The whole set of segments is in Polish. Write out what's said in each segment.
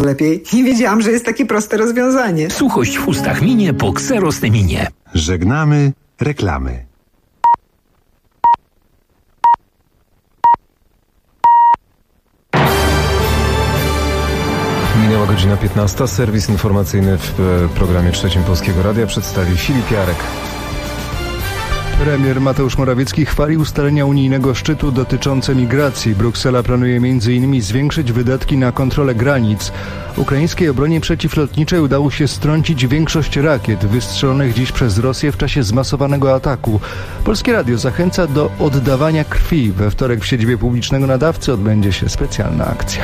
lepiej. Nie wiedziałam, że jest takie proste rozwiązanie. Suchość w ustach minie po Xerosteminie. Żegnamy reklamy. Minęła godzina 15. Serwis informacyjny w programie Trzecim Polskiego Radia przedstawi Filip Jarek. Premier Mateusz Morawiecki chwali ustalenia unijnego szczytu dotyczące migracji. Bruksela planuje m.in. zwiększyć wydatki na kontrolę granic. Ukraińskiej obronie przeciwlotniczej udało się strącić większość rakiet wystrzelonych dziś przez Rosję w czasie zmasowanego ataku. Polskie Radio zachęca do oddawania krwi. We wtorek w siedzibie publicznego nadawcy odbędzie się specjalna akcja.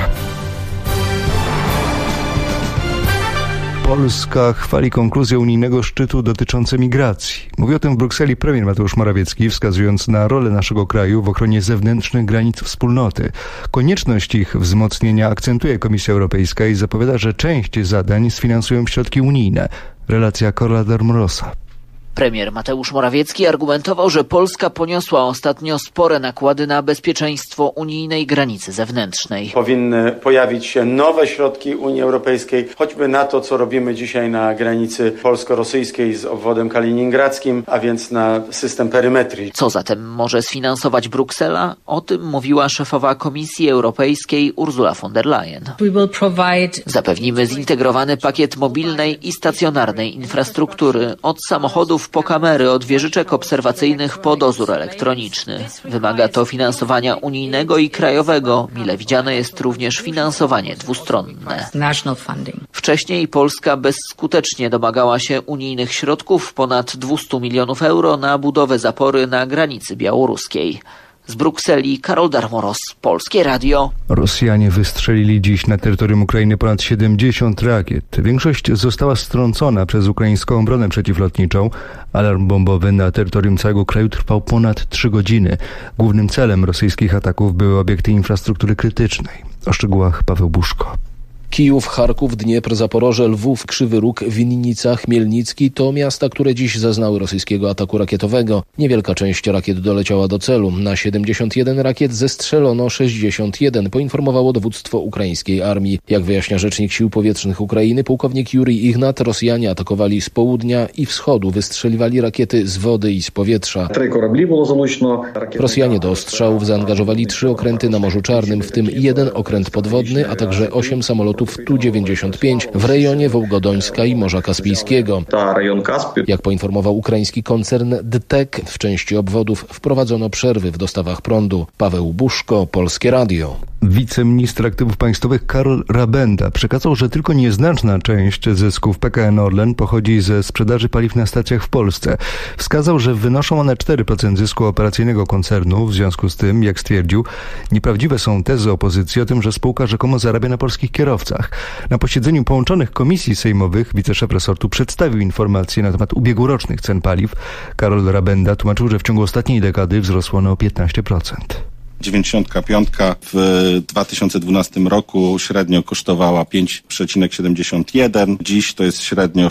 Polska chwali konkluzję unijnego szczytu dotyczące migracji. Mówi o tym w Brukseli premier Mateusz Morawiecki, wskazując na rolę naszego kraju w ochronie zewnętrznych granic wspólnoty. Konieczność ich wzmocnienia akcentuje Komisja Europejska i zapowiada, że część zadań sfinansują środki unijne. Relacja Karola Darmorosa. Premier Mateusz Morawiecki argumentował, że Polska poniosła ostatnio spore nakłady na bezpieczeństwo unijnej granicy zewnętrznej. Powinny pojawić się nowe środki Unii Europejskiej, choćby na to, co robimy dzisiaj na granicy polsko-rosyjskiej z obwodem kaliningradzkim, a więc na system perymetrii. Co zatem może sfinansować Bruksela? O tym mówiła szefowa Komisji Europejskiej Ursula von der Leyen. Zapewnimy zintegrowany pakiet mobilnej i stacjonarnej infrastruktury od samochodów po kamery, od wieżyczek obserwacyjnych po dozór elektroniczny. Wymaga to finansowania unijnego i krajowego. Mile widziane jest również finansowanie dwustronne. Wcześniej Polska bezskutecznie domagała się unijnych środków, ponad 200 milionów euro na budowę zapory na granicy białoruskiej. Z Brukseli Karol Darmoros, Polskie Radio. Rosjanie wystrzelili dziś na terytorium Ukrainy ponad 70 rakiet. Większość została strącona przez ukraińską obronę przeciwlotniczą. Alarm bombowy na terytorium całego kraju trwał ponad 3 godziny. Głównym celem rosyjskich ataków były obiekty infrastruktury krytycznej. O szczegółach Paweł Buszko. Kijów, Charków, Dniepr, Zaporoże, Lwów, Krzywy Róg, Winnica, Chmielnicki to miasta, które dziś zaznały rosyjskiego ataku rakietowego. Niewielka część rakiet doleciała do celu. Na 71 rakiet zestrzelono 61, poinformowało dowództwo ukraińskiej armii. Jak wyjaśnia rzecznik Sił Powietrznych Ukrainy, pułkownik Jurij Ignat, Rosjanie atakowali z południa i wschodu, wystrzeliwali rakiety z wody i z powietrza. Rosjanie do ostrzałów zaangażowali 3 okręty na Morzu Czarnym, w tym 1 okręt podwodny, a także 8 samolotów Tu-95 w rejonie Wołgodońska i Morza Kaspijskiego. Jak poinformował ukraiński koncern DTEK, w części obwodów wprowadzono przerwy w dostawach prądu. Paweł Buszko, Polskie Radio. Wiceminister Aktywów Państwowych Karol Rabenda przekazał, że tylko nieznaczna część zysków PKN Orlen pochodzi ze sprzedaży paliw na stacjach w Polsce. Wskazał, że wynoszą one 4% zysku operacyjnego koncernu. W związku z tym, jak stwierdził, nieprawdziwe są tezy opozycji o tym, że spółka rzekomo zarabia na polskich kierowcach. Na posiedzeniu połączonych komisji sejmowych wiceszef resortu przedstawił informacje na temat ubiegłorocznych cen paliw. Karol Rabenda tłumaczył, że w ciągu ostatniej dekady wzrosło one o 15%. 95 w 2012 roku średnio kosztowała 5,71. Dziś to jest średnio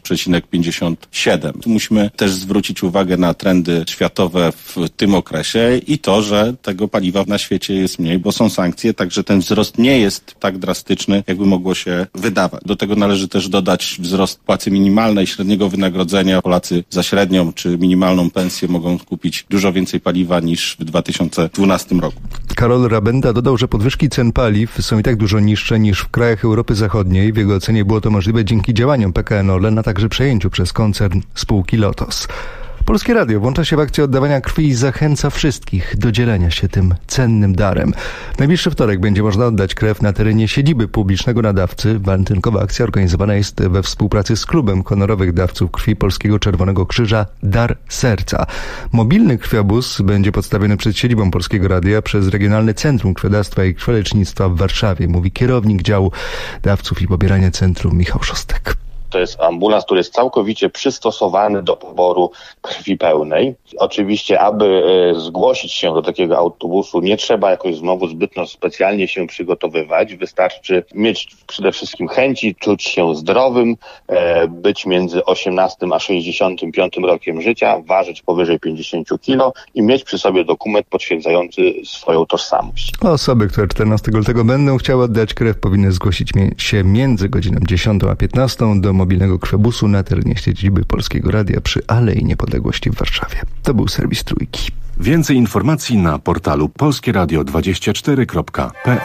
6,57. Tu musimy też zwrócić uwagę na trendy światowe w tym okresie i to, że tego paliwa na świecie jest mniej, bo są sankcje, także ten wzrost nie jest tak drastyczny, jakby mogło się wydawać. Do tego należy też dodać wzrost płacy minimalnej, średniego wynagrodzenia. Polacy za średnią czy minimalną pensję mogą kupić dużo więcej paliwa niż w 2012 roku. Karol Rabenda dodał, że podwyżki cen paliw są i tak dużo niższe niż w krajach Europy Zachodniej. W jego ocenie było to możliwe dzięki działaniom PKN Orlen, a także przejęciu przez koncern spółki Lotos. Polskie Radio włącza się w akcję oddawania krwi i zachęca wszystkich do dzielenia się tym cennym darem. W najbliższy wtorek będzie można oddać krew na terenie siedziby publicznego nadawcy. Walentynkowa akcja organizowana jest we współpracy z Klubem Honorowych Dawców Krwi Polskiego Czerwonego Krzyża Dar Serca. Mobilny krwiobóz będzie podstawiony przed siedzibą Polskiego Radia przez Regionalne Centrum Krwiodawstwa i Krwiolecznictwa w Warszawie, mówi kierownik działu dawców i pobierania centrum Michał Szostek. To jest ambulans, który jest całkowicie przystosowany do poboru krwi pełnej. Oczywiście, aby zgłosić się do takiego autobusu, nie trzeba jakoś znowu zbytnio specjalnie się przygotowywać. Wystarczy mieć przede wszystkim chęci, czuć się zdrowym, być między 18 a 65 rokiem życia, ważyć powyżej 50 kg i mieć przy sobie dokument potwierdzający swoją tożsamość. Osoby, które 14 lutego będą chciały oddać krew, powinny zgłosić się między godziną 10 a 15 do mobilnego krwebusu na terenie siedziby Polskiego Radia przy Alei Niepodległości w Warszawie. To był serwis Trójki. Więcej informacji na portalu polskieradio24.pl.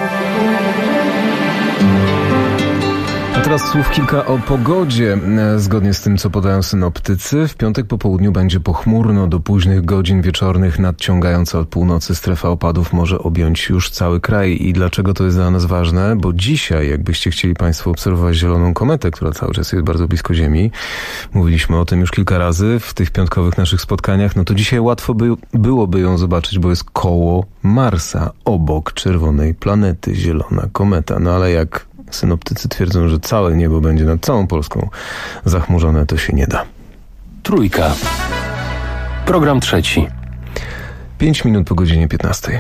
A teraz słów kilka o pogodzie. Zgodnie z tym, co podają synoptycy, w piątek po południu będzie pochmurno do późnych godzin wieczornych. Nadciągająca od północy strefa opadów może objąć już cały kraj. I dlaczego to jest dla nas ważne? Bo dzisiaj, jakbyście chcieli Państwo obserwować zieloną kometę, która cały czas jest bardzo blisko Ziemi, mówiliśmy o tym już kilka razy w tych piątkowych naszych spotkaniach, no to dzisiaj łatwo byłoby ją zobaczyć, bo jest koło Marsa, obok czerwonej planety, zielona kometa. No ale jak synoptycy twierdzą, że całe niebo będzie nad całą Polską zachmurzone, to się nie da. Trójka. Program trzeci. 5 minut po godzinie 15.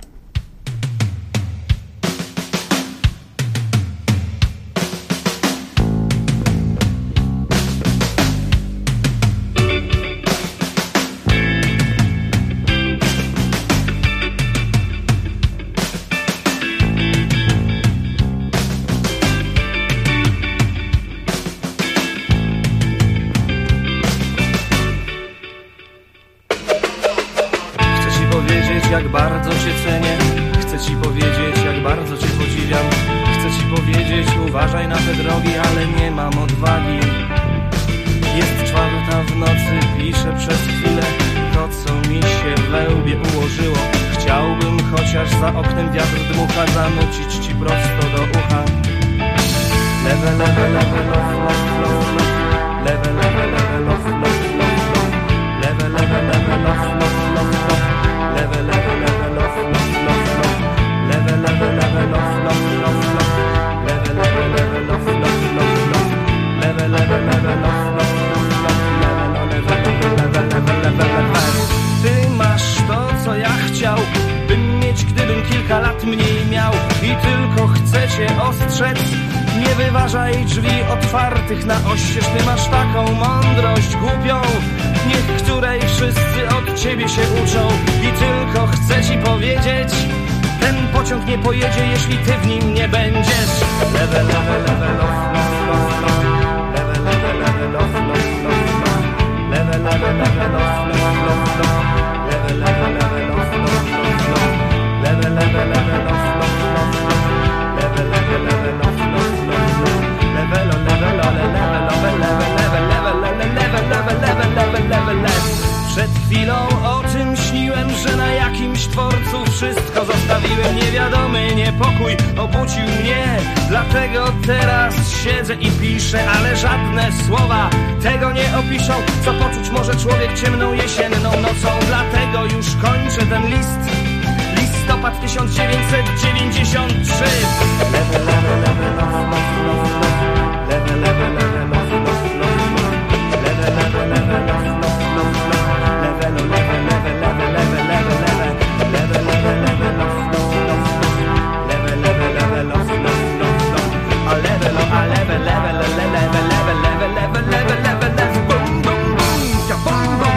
Jak bardzo cię cenię, chcę ci powiedzieć, jak bardzo cię podziwiam. Chcę ci powiedzieć, uważaj na te drogi, ale nie mam odwagi. Jest 4:00 w nocy, piszę przez chwilę to, co mi się we łbie ułożyło. Chciałbym chociaż za oknem wiatr dmucha, zanucić ci prosto do ucha. Lewe, lewe, lewe, lof, lof, lof, lof. Lewe, lewe, lewe, lof, lof, lof, lof. Lewe, lewe, lewe, lof, lof, lof, lof. Lewe, lewe, lewe, lof, lof, lof, lof. Lewe, lewe, lewe, lof, lof, lof, lof. Lewe, lewe, lewe, lof, lof, lof, lof. Lewe, lewe, lewe, lof, lof, lof, lof. Lewe, lewe. Ty masz to, co ja chciałbym mieć, gdybym kilka lat mniej miał. I tylko chcę cię ostrzec, nie wyważaj drzwi otwartych na oścież. Ty masz taką mądrość głupią, niech której wszyscy od ciebie się uczą. I tylko chcę ci powiedzieć, ten pociąg nie pojedzie, jeśli ty w nim nie będziesz. Lewe, lewe, lewe, lof, lof, lof, lof. Lewe, lewe, lewe, lof, lof, lof, lof. Lewe, lewe, lewe, lof, lof, lof, lof. Lewe, lewe, lewe, lof, lof, lof, lof. Lewe, lewe, lewe, lof, lof, lof, lof. Lewe, lewe, lewe, lof, lof, lof, lof. Lewe, lewe, lewe, lewe. Przed chwilą o tym śniłem, że na jakimś dworcu wszystko zostawiłem. Niewiadomy niepokój obudził mnie, dlatego teraz siedzę i piszę. Ale żadne słowa tego nie opiszą, co poczuć może człowiek ciemną jesienną nocą. Dlatego już kończę ten list. Listopad 1993. Lewe, lewe, lewe, lof, lof, lof, lof. Lewe, lewe, lewe, lof, lof, lof, lof. Lewe, lewe, lewe, lof, lof, lof, lof. Lewe, lewe, lewe, lewe, lewe, lewe, lewe. Lewe, lewe, lewe, lof, lof, lof, lof. Lewe, lewe, lewe, lof, lof, lof, lof. A lewe, a lewe, lewe, lewe, lewe, lewe, lewe, lewe, lewe, lewe, lewe. Bum, bum, bum, ja bum, bum.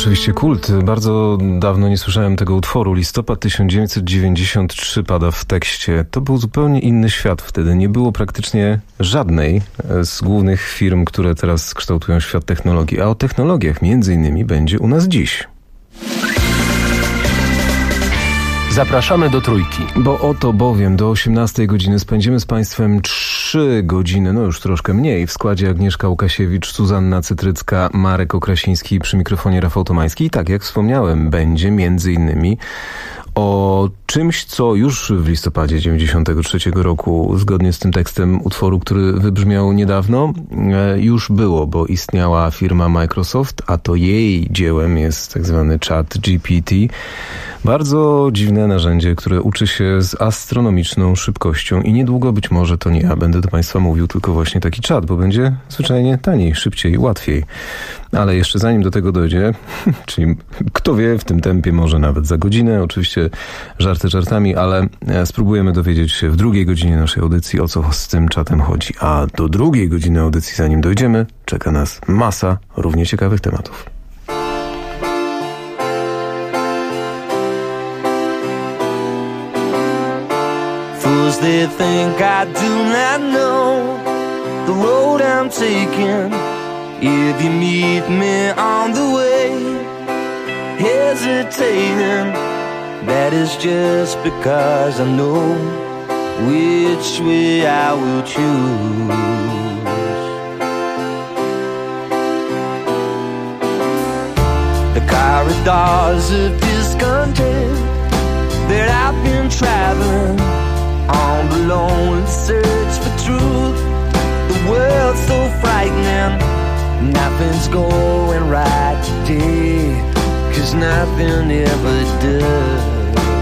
Oczywiście kult. Bardzo dawno nie słyszałem tego utworu. Listopad 1993 pada w tekście. To był zupełnie inny świat wtedy. Nie było praktycznie żadnej z głównych firm, które teraz kształtują świat technologii. A o technologiach między innymi będzie u nas dziś. Zapraszamy do Trójki. Bo oto bowiem do 18 godziny spędzimy z Państwem 3 godziny, no już troszkę mniej, w składzie Agnieszka Łukasiewicz, Zuzanna Cytrycka, Marek Okrasiński, przy mikrofonie Rafał Tomański. I tak jak wspomniałem, będzie między innymi o czymś, co już w listopadzie 1993 roku, zgodnie z tym tekstem utworu, który wybrzmiał niedawno, już było, bo istniała firma Microsoft, a to jej dziełem jest tak zwany ChatGPT. Bardzo dziwne narzędzie, które uczy się z astronomiczną szybkością i niedługo być może to nie ja będę do Państwa mówił, tylko właśnie taki czat, bo będzie zwyczajnie taniej, szybciej, łatwiej. Ale jeszcze zanim do tego dojdzie, czyli kto wie, w tym tempie może nawet za godzinę, oczywiście żarty żartami, ale spróbujemy dowiedzieć się w drugiej godzinie naszej audycji, o co z tym czatem chodzi. A do drugiej godziny audycji, zanim dojdziemy, czeka nas masa równie ciekawych tematów. Fools they think I do not know the road I'm taking. If you meet me on the way, hesitating, that is just because I know which way I will choose. The corridors of discontent that I've been traveling on the lonely search for truth. The world's so frightening, nothing's going right today, 'cause nothing ever does.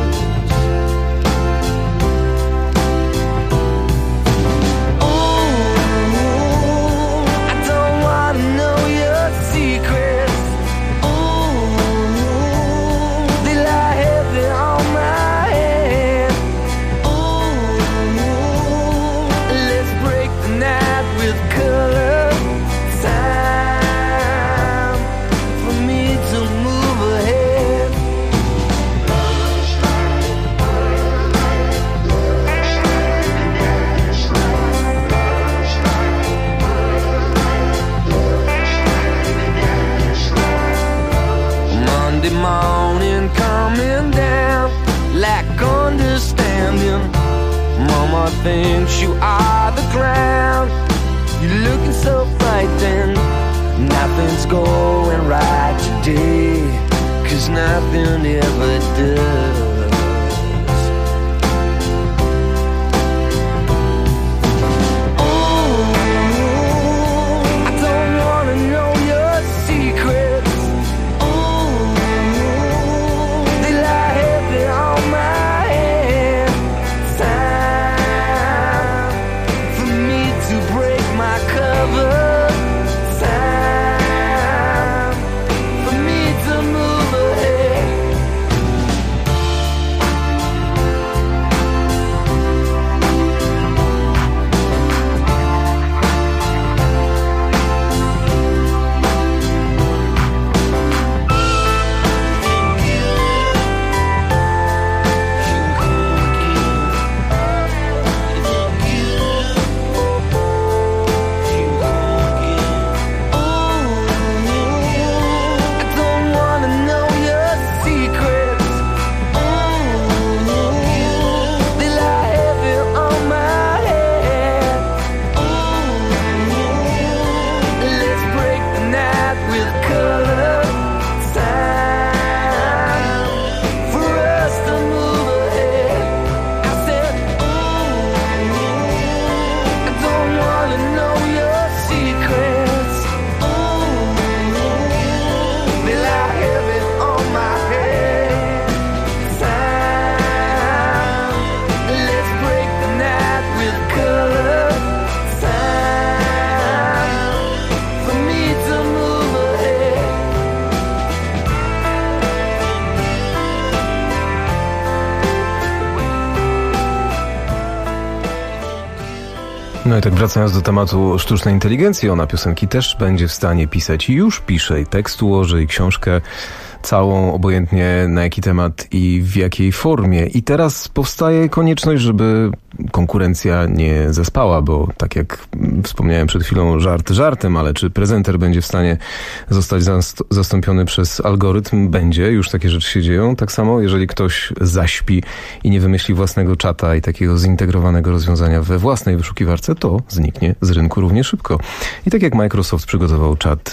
Morning coming down, lack understanding. Mama thinks you are the ground. You're looking so frightened. Nothing's going right today, 'cause nothing ever does. No i tak wracając do tematu sztucznej inteligencji, ona piosenki też będzie w stanie pisać i już pisze, i tekst ułoży, i książkę całą, obojętnie na jaki temat i w jakiej formie. I teraz powstaje konieczność, żeby konkurencja nie zaspała, bo tak jak wspomniałem przed chwilą, żart żartem, ale czy prezenter będzie w stanie zostać zastąpiony przez algorytm? Będzie, już takie rzeczy się dzieją. Tak samo, jeżeli ktoś zaśpi i nie wymyśli własnego czata i takiego zintegrowanego rozwiązania we własnej wyszukiwarce, to zniknie z rynku równie szybko. I tak jak Microsoft przygotował czat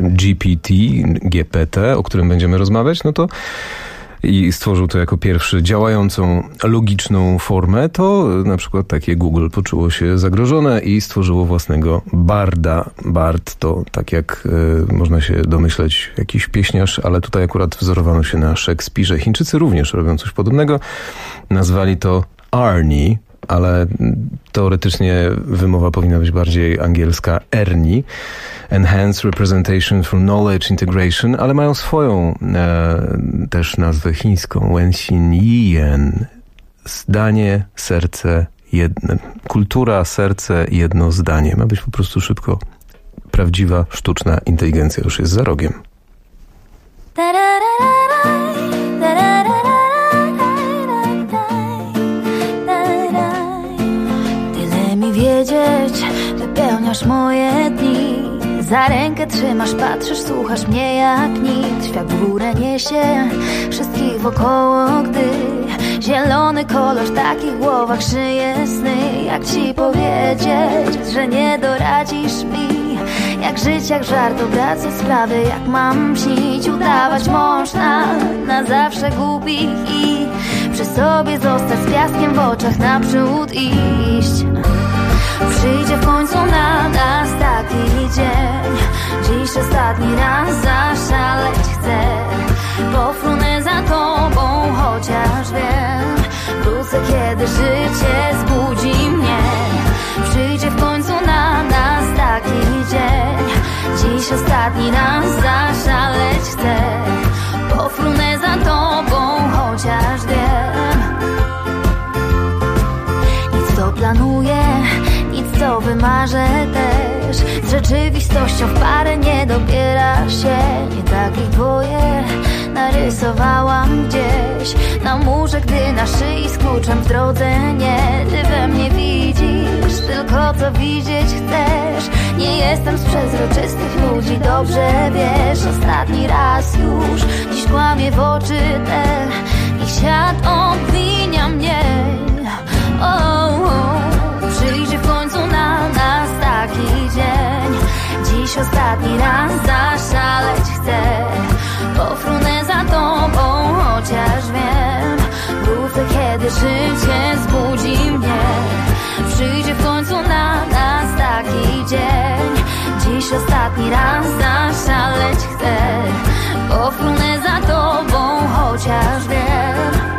GPT, o którym będziemy rozmawiać, no to i stworzył to jako pierwszy działającą, logiczną formę, to na przykład takie Google poczuło się zagrożone i stworzyło własnego Barda. Bard to, tak jak można się domyśleć, jakiś pieśniarz, ale tutaj akurat wzorowano się na Szekspirze. Chińczycy również robią coś podobnego. Nazwali to Arnie, ale teoretycznie wymowa powinna być bardziej angielska Ernie. Enhanced Representation for Knowledge Integration, ale mają swoją też nazwę chińską. Wenxin Yiyan. Zdanie, serce, jedno. Kultura, serce, jedno zdanie. Ma być po prostu szybko. Prawdziwa, sztuczna inteligencja już jest za rogiem. Tyle mi wiedzieć, wypełniasz moje dni. Za rękę trzymasz, patrzysz, słuchasz mnie jak nikt. Świat w górę niesie wszystkich wokoło, gdy zielony kolor w takich głowach szyje sny. Jak ci powiedzieć, że nie doradzisz mi? Jak żyć, jak żart, obracać sprawy, jak mam śnić. Udawać można na zawsze głupich i przy sobie zostać z piaskiem w oczach, naprzód iść. Przyjdzie w końcu na nas taki dzień. Dziś ostatni raz zaszaleć chcę. Pofrunę za tobą, chociaż wiem, wrócę, kiedy życie zbudzi mnie. Przyjdzie w końcu na nas taki dzień. Dziś ostatni raz zaszaleć chcę. Pofrunę za tobą, chociaż wiem. Nic to planuję, nic to wymarzę też. Z rzeczywistością w parę nie dobiera się. Nie tak jak twoje narysowałam gdzieś na murze, gdy na szyi z kluczem w drodze nie. Ty we mnie widzisz tylko co widzieć chcesz. Nie jestem z przezroczystych ludzi, dobrze wiesz. Ostatni raz już dziś kłamie w oczy te. Ich świat obwinia mnie. Przyjdzie w końcu na nas taki dzień. Dziś ostatni raz zaszaleć chcę. Pofrunę za tobą, chociaż wiem, wrócę, kiedy życie zbudzi mnie. Przyjdzie w końcu na nas taki dzień. Dziś ostatni raz zaszaleć chcę. Pofrunę za tobą, chociaż wiem.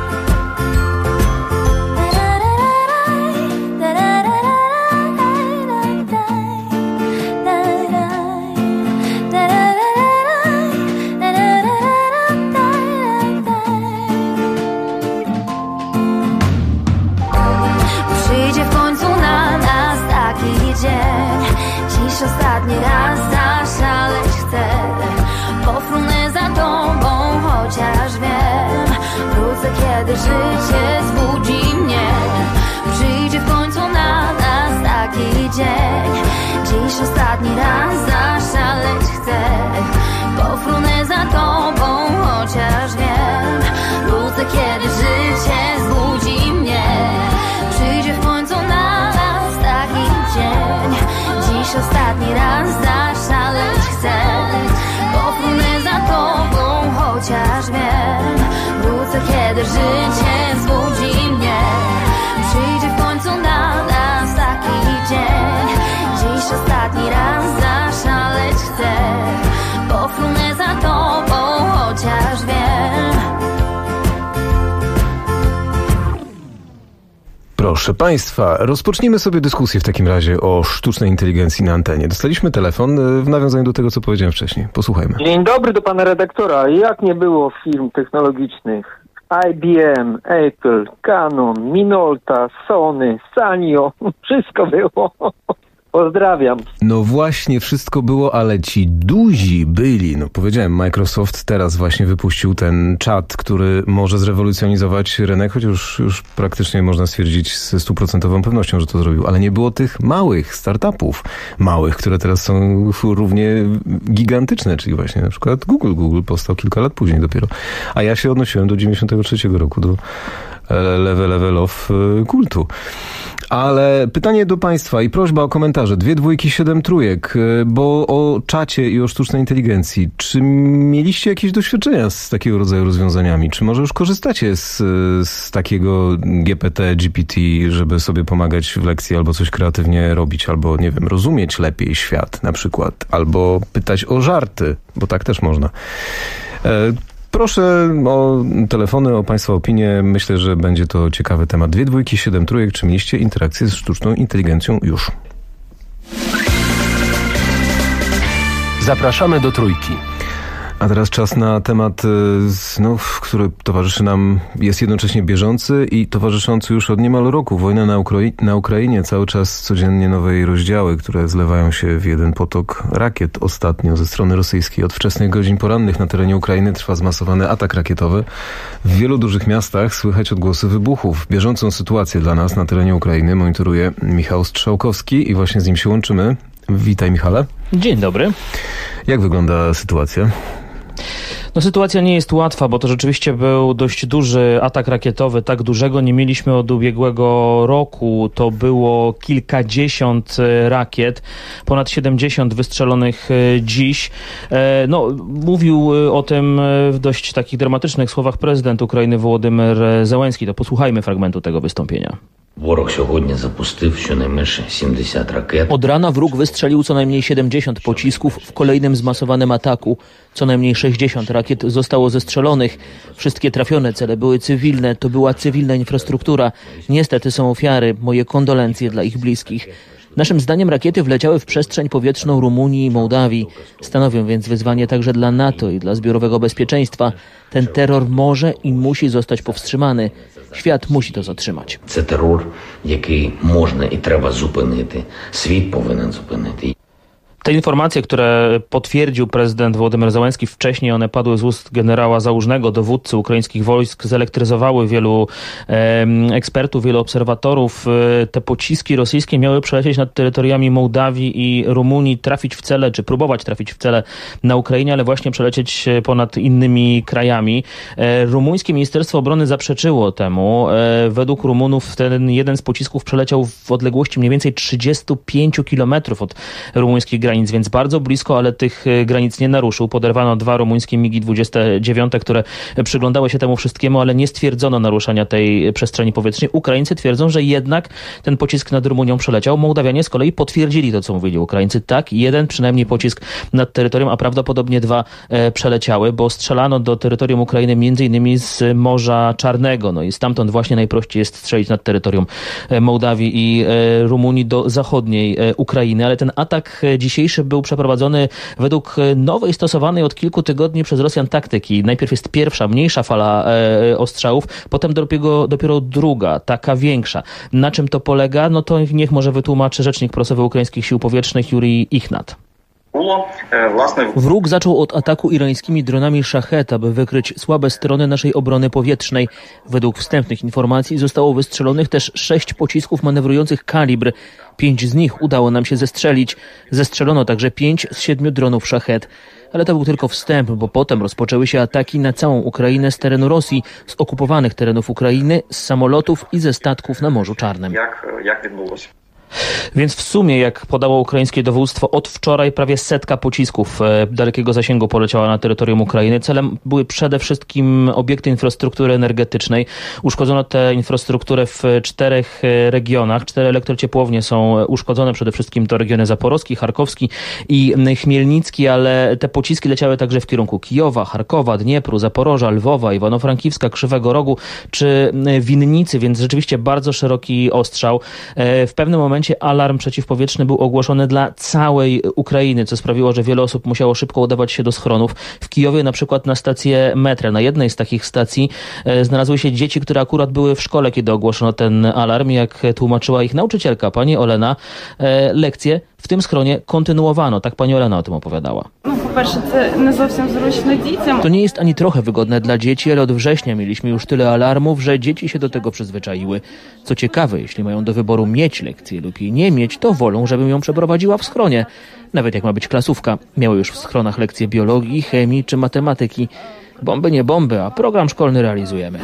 Dziś ostatni raz zaszaleć chcę. Pofrunę za tobą, chociaż wiem, wrócę, kiedy życie zbudzi mnie. Przyjdzie w końcu na nas taki dzień. Dziś ostatni raz zaszaleć chcę. Pofrunę za tobą, chociaż wiem, wrócę, kiedy życie zbudzi mnie. Przyjdzie w końcu na nas taki dzień. Dziś ostatni raz zaszaleć chcę. Pofrunę za tobą, chociaż wiem, wrócę, kiedy życie zbudzi mnie. Przyjdzie w końcu na nas taki dzień. Dziś ostatni raz zaszaleć chcę. Pofrunę za tobą, chociaż wiem. Proszę Państwa, rozpocznijmy sobie dyskusję w takim razie o sztucznej inteligencji na antenie. Dostaliśmy telefon w nawiązaniu do tego, co powiedziałem wcześniej. Posłuchajmy. Dzień dobry do pana redaktora. Jak nie było firm technologicznych, IBM, Apple, Canon, Minolta, Sony, Sanyo, wszystko było. Pozdrawiam. No właśnie, wszystko było, ale ci duzi byli. No powiedziałem, Microsoft teraz właśnie wypuścił ten czat, który może zrewolucjonizować rynek, chociaż już praktycznie można stwierdzić ze 100% pewnością, że to zrobił. Ale nie było tych małych startupów, które teraz są równie gigantyczne, czyli właśnie na przykład Google. Google powstał kilka lat później dopiero. A ja się odnosiłem do 93 roku, do level of kultu. Ale pytanie do Państwa i prośba o komentarze. 2 dwójki, 7 trójek, bo o czacie i o sztucznej inteligencji. Czy mieliście jakieś doświadczenia z takiego rodzaju rozwiązaniami? Czy może już korzystacie z takiego GPT, żeby sobie pomagać w lekcji albo coś kreatywnie robić, albo nie wiem, rozumieć lepiej świat na przykład, albo pytać o żarty, bo tak też można. Proszę o telefony, o Państwa opinie. Myślę, że będzie to ciekawy temat. 2 dwójki, 7 trójek. Czy mieliście interakcję z sztuczną inteligencją już? Zapraszamy do Trójki. A teraz czas na temat, który towarzyszy nam, jest jednocześnie bieżący i towarzyszący już od niemal roku. Wojna na Ukrainie, cały czas codziennie nowe jej rozdziały, które zlewają się w jeden potok rakiet. Ostatnio ze strony rosyjskiej od wczesnych godzin porannych na terenie Ukrainy trwa zmasowany atak rakietowy. W wielu dużych miastach słychać odgłosy wybuchów. Bieżącą sytuację dla nas na terenie Ukrainy monitoruje Michał Strzałkowski i właśnie z nim się łączymy. Witaj, Michale. Dzień dobry. Jak wygląda sytuacja? No, sytuacja nie jest łatwa, bo to rzeczywiście był dość duży atak rakietowy. Tak dużego nie mieliśmy od ubiegłego roku. To było kilkadziesiąt rakiet, ponad 70 wystrzelonych dziś. Mówił o tym w dość takich dramatycznych słowach prezydent Ukrainy Wołodymyr Zełenski. To posłuchajmy fragmentu tego wystąpienia. Od rana wróg wystrzelił co najmniej 70 pocisków w kolejnym zmasowanym ataku. Co najmniej 60 rakiet zostało zestrzelonych. Wszystkie trafione cele były cywilne. To była cywilna infrastruktura. Niestety są ofiary. Moje kondolencje dla ich bliskich. Naszym zdaniem rakiety wleciały w przestrzeń powietrzną Rumunii i Mołdawii. Stanowią więc wyzwanie także dla NATO i dla zbiorowego bezpieczeństwa. Ten terror może i musi zostać powstrzymany. Świat musi to zatrzymać. Це терор, який можна і треба зупинити. Світ повинен зупинити. Te informacje, które potwierdził prezydent Wołodymyr Zełenski wcześniej, one padły z ust generała Załużnego, dowódcy ukraińskich wojsk, zelektryzowały wielu ekspertów, wielu obserwatorów. Te pociski rosyjskie miały przelecieć nad terytoriami Mołdawii i Rumunii, trafić w cele, czy próbować trafić w cele na Ukrainie, ale właśnie przelecieć ponad innymi krajami. Rumuńskie Ministerstwo Obrony zaprzeczyło temu. Według Rumunów ten jeden z pocisków przeleciał w odległości mniej więcej 35 kilometrów od rumuńskich granic, więc bardzo blisko, ale tych granic nie naruszył. Poderwano 2 rumuńskie MiG-29, które przyglądały się temu wszystkiemu, ale nie stwierdzono naruszania tej przestrzeni powietrznej. Ukraińcy twierdzą, że jednak ten pocisk nad Rumunią przeleciał. Mołdawianie z kolei potwierdzili to, co mówili Ukraińcy. Tak, jeden przynajmniej pocisk nad terytorium, a prawdopodobnie 2 przeleciały, bo strzelano do terytorium Ukrainy m.in. z Morza Czarnego. No i stamtąd właśnie najprościej jest strzelić nad terytorium Mołdawii i Rumunii do zachodniej Ukrainy, ale ten atak dzisiejszy był przeprowadzony według nowej, stosowanej od kilku tygodni przez Rosjan taktyki. Najpierw jest pierwsza, mniejsza fala ostrzałów, potem dopiero druga, taka większa. Na czym to polega? No to niech może wytłumaczy rzecznik prasowy ukraińskich sił powietrznych Jurij Ichnat. Wróg zaczął od ataku irańskimi dronami Shahed, aby wykryć słabe strony naszej obrony powietrznej. Według wstępnych informacji zostało wystrzelonych też 6 pocisków manewrujących kalibr. 5 z nich udało nam się zestrzelić. Zestrzelono także 5 z 7 dronów Shahed. Ale to był tylko wstęp, bo potem rozpoczęły się ataki na całą Ukrainę z terenu Rosji, z okupowanych terenów Ukrainy, z samolotów i ze statków na Morzu Czarnym. Jak відбулося? Więc w sumie, jak podało ukraińskie dowództwo, od wczoraj prawie 100 pocisków dalekiego zasięgu poleciała na terytorium Ukrainy. Celem były przede wszystkim obiekty infrastruktury energetycznej. Uszkodzono tę infrastrukturę w 4 regionach. 4 elektrociepłownie są uszkodzone, przede wszystkim to regiony zaporowski, charkowski i chmielnicki, ale te pociski leciały także w kierunku Kijowa, Charkowa, Dniepru, Zaporoża, Lwowa, Iwano-Frankivska, Krzywego Rogu czy Winnicy, więc rzeczywiście bardzo szeroki ostrzał. W pewnym momencie momencie alarm przeciwpowietrzny był ogłoszony dla całej Ukrainy, co sprawiło, że wiele osób musiało szybko udawać się do schronów. W Kijowie na przykład na stację metra, na jednej z takich stacji znalazły się dzieci, które akurat były w szkole, kiedy ogłoszono ten alarm. Jak tłumaczyła ich nauczycielka, pani Olena, lekcje w tym schronie kontynuowano. Tak pani Olena o tym opowiadała. To nie jest ani trochę wygodne dla dzieci, ale od września mieliśmy już tyle alarmów, że dzieci się do tego przyzwyczaiły. Co ciekawe, jeśli mają do wyboru mieć lekcję lub jej nie mieć, to wolą, żebym ją przeprowadziła w schronie. Nawet jak ma być klasówka. Miały już w schronach lekcje biologii, chemii czy matematyki. Bomby nie bomby, a program szkolny realizujemy.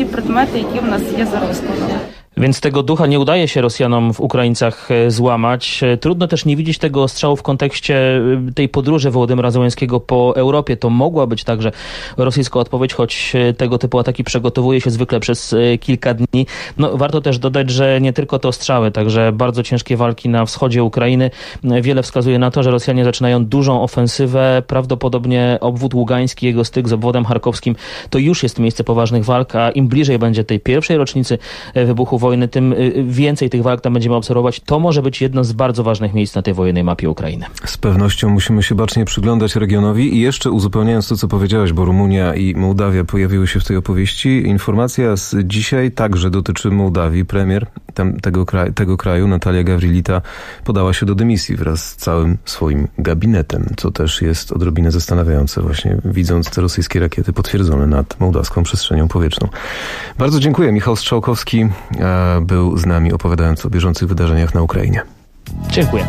Więc tego ducha nie udaje się Rosjanom w Ukraińcach złamać. Trudno też nie widzieć tego ostrzału w kontekście tej podróży Wołodymyra Zełenskiego po Europie. To mogła być także rosyjska odpowiedź, choć tego typu ataki przygotowuje się zwykle przez kilka dni. No, warto też dodać, że nie tylko te ostrzały, także bardzo ciężkie walki na wschodzie Ukrainy. Wiele wskazuje na to, że Rosjanie zaczynają dużą ofensywę. Prawdopodobnie obwód ługański, jego styk z obwodem charkowskim, to już jest miejsce poważnych walk, a im bliżej będzie tej pierwszej rocznicy wybuchu wojny, tym więcej tych walk tam będziemy obserwować. To może być jedno z bardzo ważnych miejsc na tej wojennej mapie Ukrainy. Z pewnością musimy się bacznie przyglądać regionowi i jeszcze uzupełniając to, co powiedziałeś, bo Rumunia i Mołdawia pojawiły się w tej opowieści, informacja z dzisiaj także dotyczy Mołdawii. Premier tego kraju, Natalia Gawrilita, podała się do dymisji wraz z całym swoim gabinetem, co też jest odrobinę zastanawiające, właśnie widząc te rosyjskie rakiety potwierdzone nad mołdawską przestrzenią powietrzną. Bardzo dziękuję. Michał Strzałkowski był z nami, opowiadając o bieżących wydarzeniach na Ukrainie. Dziękuję.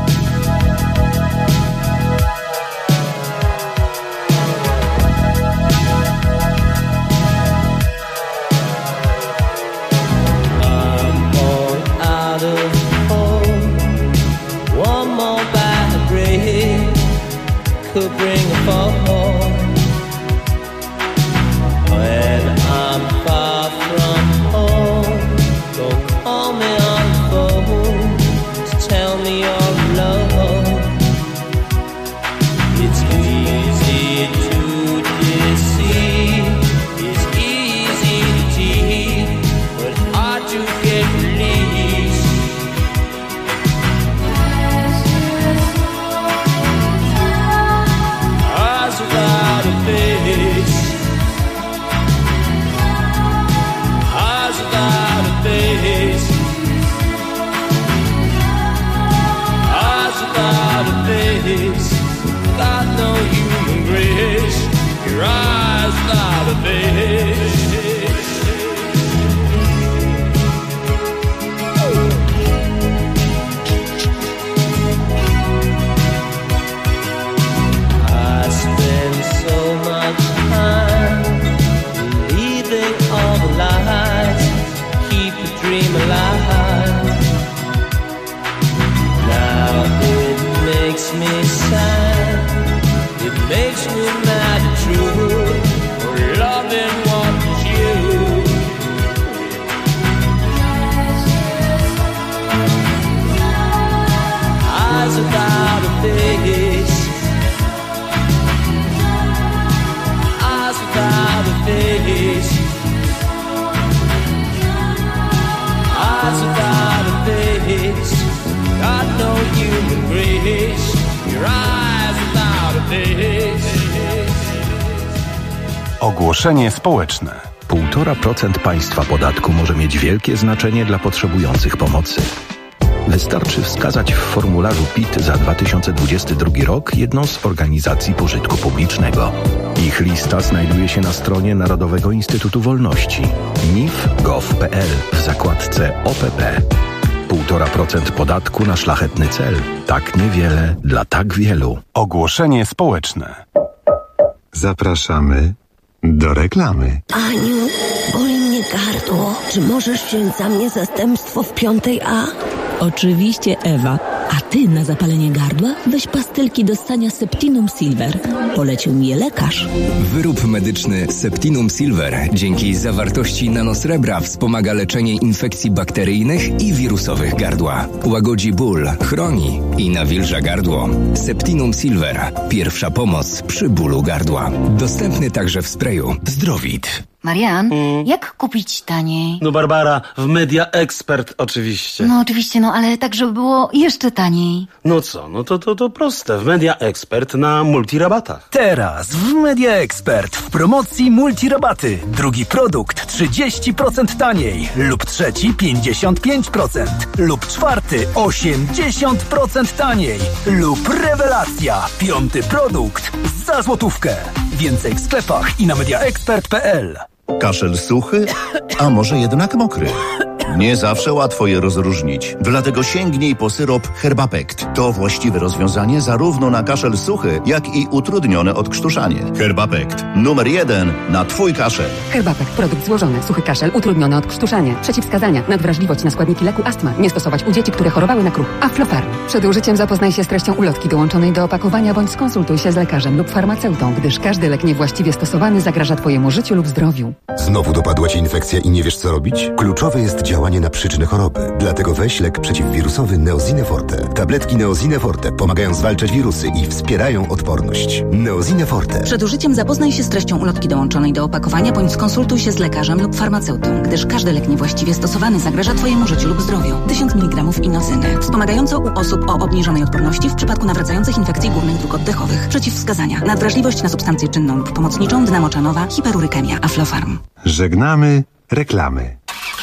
Ogłoszenie społeczne. 1,5% państwa podatku może mieć wielkie znaczenie dla potrzebujących pomocy. Wystarczy wskazać w formularzu PIT za 2022 rok jedną z organizacji pożytku publicznego. Ich lista znajduje się na stronie Narodowego Instytutu Wolności nif.gov.pl w zakładce OPP. 1,5% podatku na szlachetny cel. Tak niewiele dla tak wielu. Ogłoszenie społeczne. Zapraszamy do reklamy. Aniu, boli mnie gardło. Czy możesz wziąć za mnie zastępstwo w 5A? Oczywiście, Ewa. A ty na zapalenie gardła weź pastylki do ssania Septinum Silver. Polecił mi je lekarz. Wyrób medyczny Septinum Silver dzięki zawartości nanosrebra wspomaga leczenie infekcji bakteryjnych i wirusowych gardła. Łagodzi ból, chroni i nawilża gardło. Septinum Silver. Pierwsza pomoc przy bólu gardła. Dostępny także w sprayu. Zdrowit. Marian, jak kupić taniej? No Barbara, w Media Expert oczywiście. No oczywiście, ale tak, żeby było jeszcze taniej. No co, to proste. W Media Expert na multirabatach. Teraz w Media Expert w promocji multirabaty. Drugi produkt 30% taniej lub trzeci 55% lub czwarty 80% taniej lub rewelacja. Piąty produkt za złotówkę. Więcej w sklepach i na mediaexpert.pl. Kaszel suchy, a może jednak mokry? Nie zawsze łatwo je rozróżnić. Dlatego sięgnij po syrop Herbapekt. To właściwe rozwiązanie zarówno na kaszel suchy, jak i utrudnione odkrztuszanie. Herbapekt. Numer 1 na twój kaszel. Herbapekt. Produkt złożony. Suchy kaszel, utrudnione odkrztuszanie. Przeciwwskazania. Nadwrażliwość na składniki leku astma. Nie stosować u dzieci, które chorowały na kruch. Aflofarm. Przed użyciem zapoznaj się z treścią ulotki dołączonej do opakowania bądź skonsultuj się z lekarzem lub farmaceutą, gdyż każdy lek niewłaściwie stosowany zagraża twojemu życiu lub zdrowiu. Znowu dopadła cię infekcja i nie wiesz co robić? Kluczowe jest działanie na przyczynę choroby. Dlatego weź lek przeciwwirusowy Neosine Forte. Tabletki Neosine Forte pomagają zwalczać wirusy i wspierają odporność. Neosine Forte. Przed użyciem zapoznaj się z treścią ulotki dołączonej do opakowania bądź skonsultuj się z lekarzem lub farmaceutą, gdyż każdy lek niewłaściwie stosowany zagraża twojemu życiu lub zdrowiu. 1000 mg inozyny. Wspomagająco u osób o obniżonej odporności w przypadku nawracających infekcji górnych dróg oddechowych. Przeciwwskazania. Nadwrażliwość na substancję czynną lub pomocniczą, dna moczanowa, hiperurykemia. Aflofarm. Żegnamy reklamy.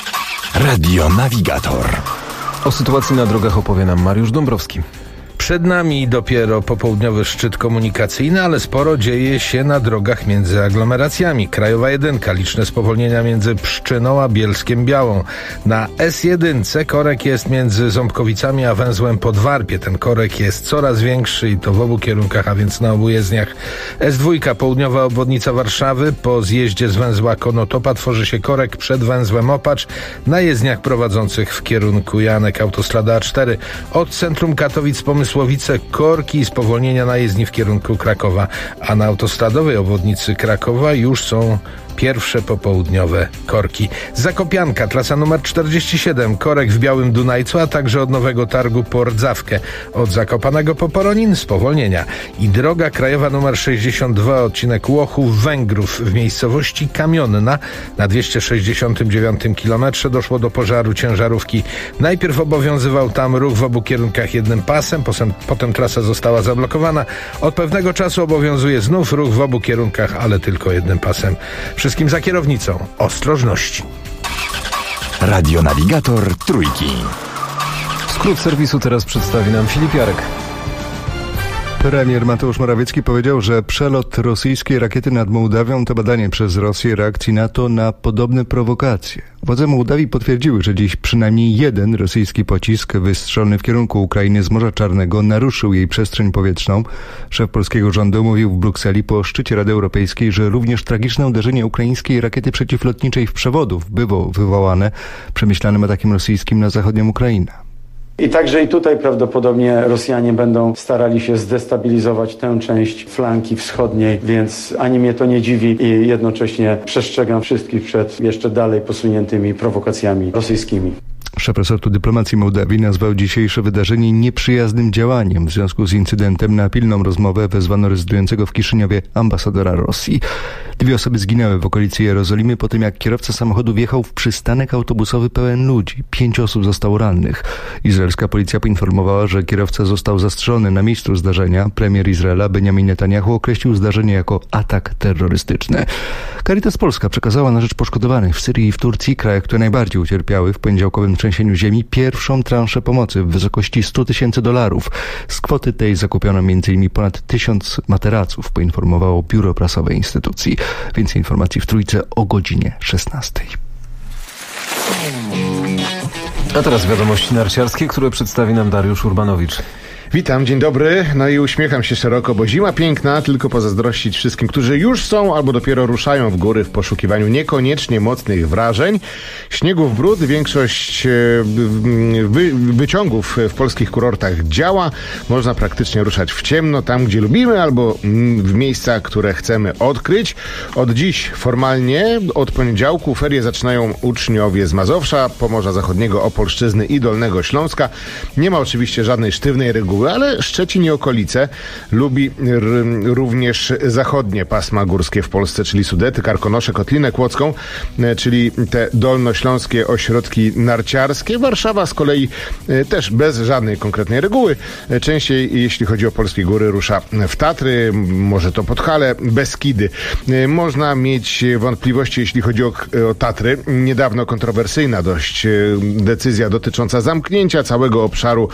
Radio Navigator. O sytuacji na drogach opowie nam Mariusz Dąbrowski. Przed nami dopiero popołudniowy szczyt komunikacyjny, ale sporo dzieje się na drogach między aglomeracjami. Krajowa 1, liczne spowolnienia między Pszczyną a Bielskiem-Białą. Na S1 korek jest między Ząbkowicami a węzłem Podwarpie. Ten korek jest coraz większy i to w obu kierunkach, a więc na obu jezdniach. S2, południowa obwodnica Warszawy. Po zjeździe z węzła Konotopa tworzy się korek przed węzłem Opacz na jezdniach prowadzących w kierunku Janek. Autostrada A4 od centrum Katowic Pomysłowice korki i spowolnienia na jezdni w kierunku Krakowa, a na autostradowej obwodnicy Krakowa już są pierwsze popołudniowe korki. Zakopianka, trasa numer 47, korek w Białym Dunajcu, a także od Nowego Targu po Rdzawkę. Od Zakopanego po Poronin spowolnienia. I droga krajowa numer 62, odcinek Łochów-Węgrów w miejscowości Kamionna. Na 269 kilometrze doszło do pożaru ciężarówki. Najpierw obowiązywał tam ruch w obu kierunkach jednym pasem, potem trasa została zablokowana. Od pewnego czasu obowiązuje znów ruch w obu kierunkach, ale tylko jednym pasem. Wszystkim za kierownicą ostrożności. Radio Navigator Trójki. Skrót serwisu teraz przedstawi nam Filip Jarek. Premier Mateusz Morawiecki powiedział, że przelot rosyjskiej rakiety nad Mołdawią to badanie przez Rosję reakcji NATO na podobne prowokacje. Władze Mołdawii potwierdziły, że dziś przynajmniej jeden rosyjski pocisk wystrzelony w kierunku Ukrainy z Morza Czarnego naruszył jej przestrzeń powietrzną. Szef polskiego rządu mówił w Brukseli po szczycie Rady Europejskiej, że również tragiczne uderzenie ukraińskiej rakiety przeciwlotniczej w Przewodów było wywołane przemyślanym atakiem rosyjskim na zachodnią Ukrainę. I także i tutaj prawdopodobnie Rosjanie będą starali się zdestabilizować tę część flanki wschodniej, więc ani mnie to nie dziwi i jednocześnie przestrzegam wszystkich przed jeszcze dalej posuniętymi prowokacjami rosyjskimi. Szef resortu dyplomacji Mołdawii nazwał dzisiejsze wydarzenie nieprzyjaznym działaniem. W związku z incydentem na pilną rozmowę wezwano rezydującego w Kiszyniowie ambasadora Rosji. 2 osoby zginęły w okolicy Jerozolimy po tym, jak kierowca samochodu wjechał w przystanek autobusowy pełen ludzi. 5 osób zostało rannych. Izraelska policja poinformowała, że kierowca został zastrzelony na miejscu zdarzenia. Premier Izraela Benjamin Netanyahu określił zdarzenie jako atak terrorystyczny. Caritas Polska przekazała na rzecz poszkodowanych w Syrii i w Turcji, krajach, które najbardziej ucierpiały w poniedziałkowym trzęsieniu ziemi, pierwszą transzę pomocy w wysokości $100 000. Z kwoty tej zakupiono m.in. ponad 1000 materaców, poinformowało biuro prasowe instytucji. Więcej informacji w Trójce o godzinie 16. A teraz wiadomości narciarskie, które przedstawi nam Dariusz Urbanowicz. Witam, dzień dobry. No i uśmiecham się szeroko, bo zima piękna, tylko pozazdrościć wszystkim, którzy już są albo dopiero ruszają w góry w poszukiwaniu niekoniecznie mocnych wrażeń. Śniegów brud, większość wyciągów w polskich kurortach działa. Można praktycznie ruszać w ciemno, tam gdzie lubimy, albo w miejsca, które chcemy odkryć. Od dziś formalnie, od poniedziałku ferie zaczynają uczniowie z Mazowsza, Pomorza Zachodniego, Opolszczyzny i Dolnego Śląska. Nie ma oczywiście żadnej sztywnej reguły, siły, ale Szczecin i okolice lubi również zachodnie pasma górskie w Polsce, czyli Sudety, Karkonosze, Kotlinę Kłodzką, czyli te dolnośląskie ośrodki narciarskie. Warszawa z kolei też bez żadnej konkretnej reguły. Częściej, jeśli chodzi o polskie góry, rusza w Tatry, może to Podhale, Beskidy. Można mieć wątpliwości, jeśli chodzi o Tatry. Niedawno kontrowersyjna dość decyzja dotycząca zamknięcia całego obszaru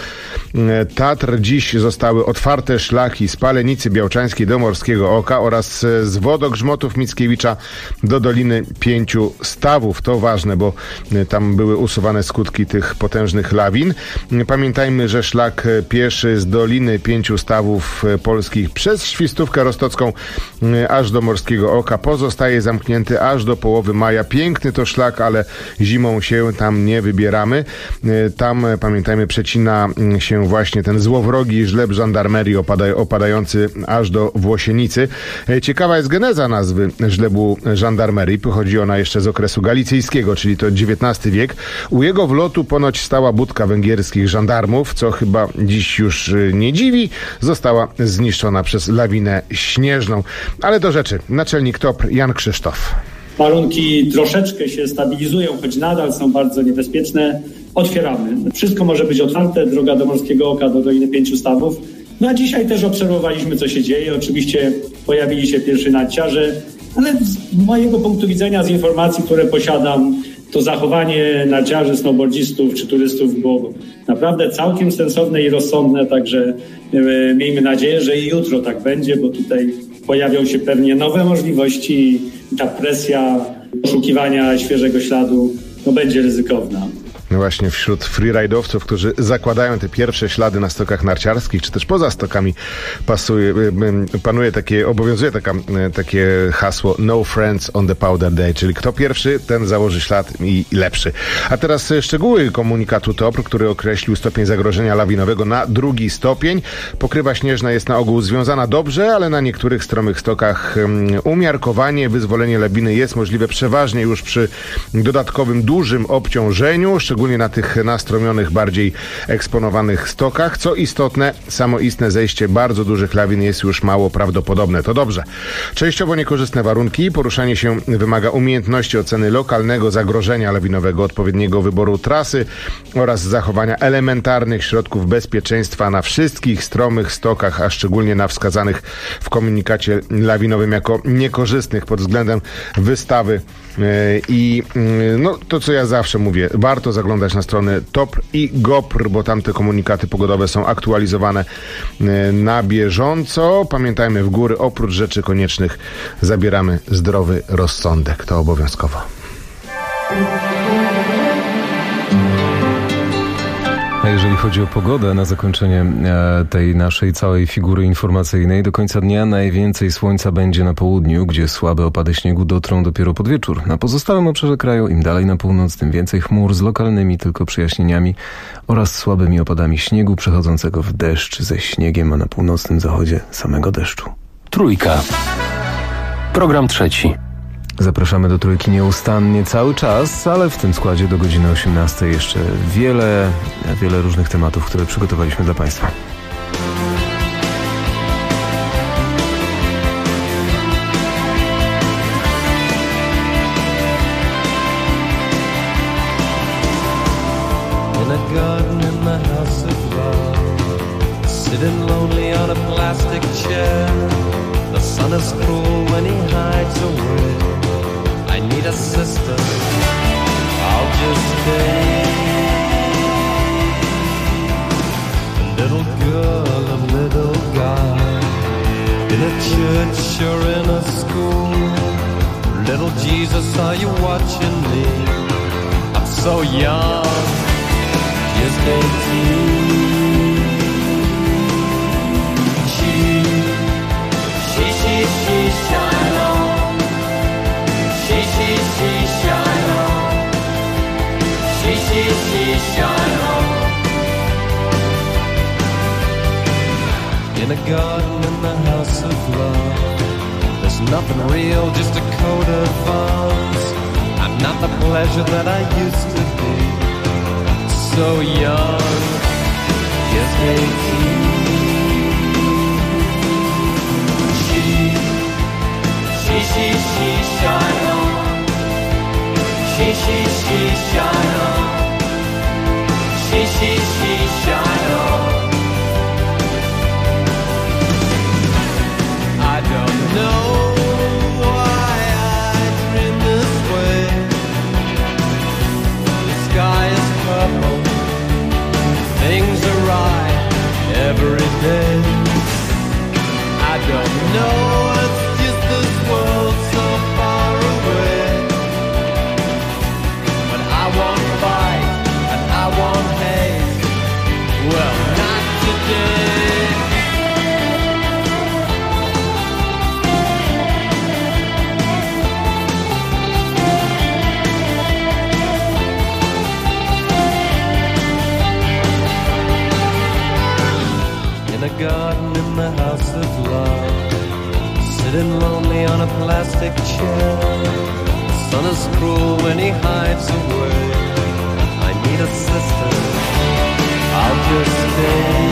Tatr. Dziś zostały otwarte szlaki z Palenicy Białczańskiej do Morskiego Oka oraz z Wodogrzmotów Mickiewicza do Doliny Pięciu Stawów. To ważne, bo tam były usuwane skutki tych potężnych lawin. Pamiętajmy, że szlak pieszy z Doliny Pięciu Stawów Polskich przez Świstówkę Rostocką aż do Morskiego Oka pozostaje zamknięty aż do połowy maja. Piękny to szlak, ale zimą się tam nie wybieramy. Tam, pamiętajmy, przecina się właśnie ten złowrogi żleb żandarmerii opadający aż do Włosienicy. Ciekawa jest geneza nazwy żlebu żandarmerii. Pochodzi ona jeszcze z okresu galicyjskiego, czyli to XIX wiek. U jego wlotu ponoć stała budka węgierskich żandarmów, co chyba dziś już nie dziwi. Została zniszczona przez lawinę śnieżną. Ale do rzeczy. Naczelnik TOPR Jan Krzysztof. Warunki troszeczkę się stabilizują, choć nadal są bardzo niebezpieczne. Otwieramy. Wszystko może być otwarte. Droga do Morskiego Oka, do Doliny Pięciu Stawów. No a dzisiaj też obserwowaliśmy, co się dzieje. Oczywiście pojawili się pierwsi narciarze, ale z mojego punktu widzenia, z informacji, które posiadam, to zachowanie narciarzy, snowboardzistów czy turystów było naprawdę całkiem sensowne i rozsądne, także miejmy nadzieję, że i jutro tak będzie, bo tutaj pojawią się pewnie nowe możliwości i ta presja poszukiwania świeżego śladu będzie ryzykowna. No właśnie wśród freeride'owców, którzy zakładają te pierwsze ślady na stokach narciarskich, czy też poza stokami obowiązuje takie hasło No friends on the powder day, czyli kto pierwszy, ten założy ślad i lepszy. A teraz szczegóły komunikatu TOPR, który określił stopień zagrożenia lawinowego na 2 stopień. Pokrywa śnieżna jest na ogół związana dobrze, ale na niektórych stromych stokach umiarkowanie wyzwolenie lawiny jest możliwe przeważnie już przy dodatkowym dużym obciążeniu, szczególnie na tych nastromionych, bardziej eksponowanych stokach. Co istotne, samoistne zejście bardzo dużych lawin jest już mało prawdopodobne. To dobrze. Częściowo niekorzystne warunki. Poruszanie się wymaga umiejętności oceny lokalnego zagrożenia lawinowego, odpowiedniego wyboru trasy oraz zachowania elementarnych środków bezpieczeństwa na wszystkich stromych stokach, a szczególnie na wskazanych w komunikacie lawinowym jako niekorzystnych pod względem wystawy. I to, co ja zawsze mówię, warto zaglądać na strony TOPR i GOPR, bo tamte komunikaty pogodowe są aktualizowane na bieżąco. Pamiętajmy, w góry oprócz rzeczy koniecznych zabieramy zdrowy rozsądek. To obowiązkowo. A jeżeli chodzi o pogodę, na zakończenie tej naszej całej figury informacyjnej, do końca dnia najwięcej słońca będzie na południu, gdzie słabe opady śniegu dotrą dopiero pod wieczór. Na pozostałym obszarze kraju, im dalej na północ, tym więcej chmur z lokalnymi tylko przejaśnieniami oraz słabymi opadami śniegu przechodzącego w deszcz ze śniegiem, a na północnym zachodzie samego deszczu. Trójka. Program trzeci. Zapraszamy do Trójki nieustannie cały czas, ale w tym składzie do godziny 18 jeszcze wiele różnych tematów, które przygotowaliśmy dla Państwa. In a garden in the house of love, sitting lonely on a plastic chair. The sun is cruel when he hides away. I need a sister, I'll just stay. A little girl, a little guy, in a church or in a school. Little Jesus, are you watching me? I'm so young, just 18. She, shine on. She, shine on. She, shine on. In a garden in the house of love, there's nothing real, just a coat of arms. I'm not the pleasure that I used to be. So young, just 18. I don't know why I dream this way. The sky is purple, things are right every day. I don't know, it's just this world so far away. When I want fight and I want hate, well, not today. In a garden in the house of love, sitting lonely on a plastic chair. The sun is cruel when he hides away. I need a sister, I'll just stay.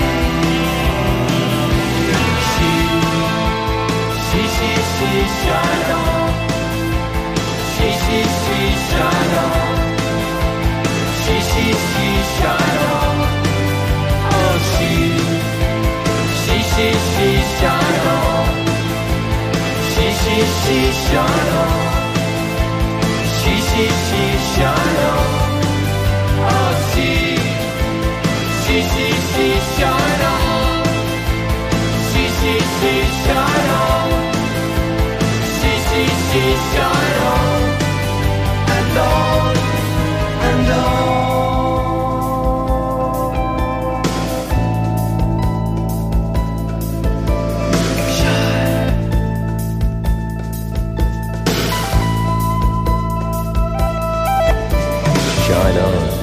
She, shine on. She, shine on. She, shine on. Oh, she, shine on. She, shine on. She, shine on. Oh, she, shine on. She, shine on. She, shine on. And on, and on. Shine on.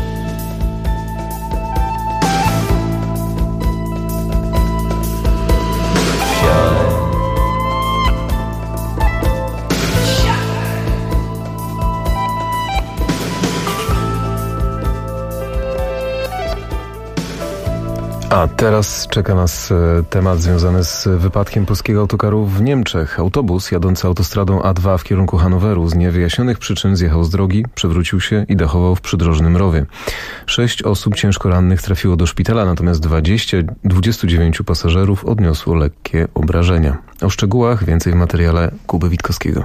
A teraz czeka nas temat związany z wypadkiem polskiego autokaru w Niemczech. Autobus jadący autostradą A2 w kierunku Hanoweru z niewyjaśnionych przyczyn zjechał z drogi, przewrócił się i dachował w przydrożnym rowie. 6 osób ciężko rannych trafiło do szpitala, natomiast 29 pasażerów odniosło lekkie obrażenia. O szczegółach więcej w materiale Kuby Witkowskiego.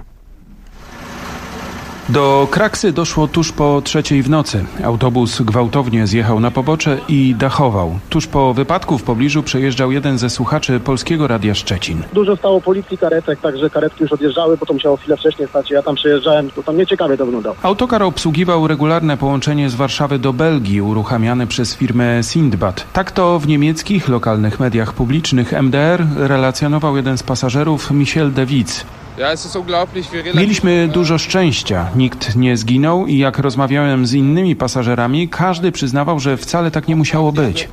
Do kraksy doszło tuż po 3:00 w nocy. Autobus gwałtownie zjechał na pobocze i dachował. Tuż po wypadku w pobliżu przejeżdżał jeden ze słuchaczy Polskiego Radia Szczecin. Dużo stało policji, karetek, także karetki już odjeżdżały, bo to musiało chwilę wcześniej stać. Ja tam przejeżdżałem, to tam nieciekawie to wyglądało. Autokar obsługiwał regularne połączenie z Warszawy do Belgii, uruchamiane przez firmę Sindbad. Tak to w niemieckich lokalnych mediach publicznych MDR relacjonował jeden z pasażerów, Michel de Witz. Mieliśmy dużo szczęścia, nikt nie zginął i jak rozmawiałem z innymi pasażerami, każdy przyznawał, że wcale tak nie musiało być.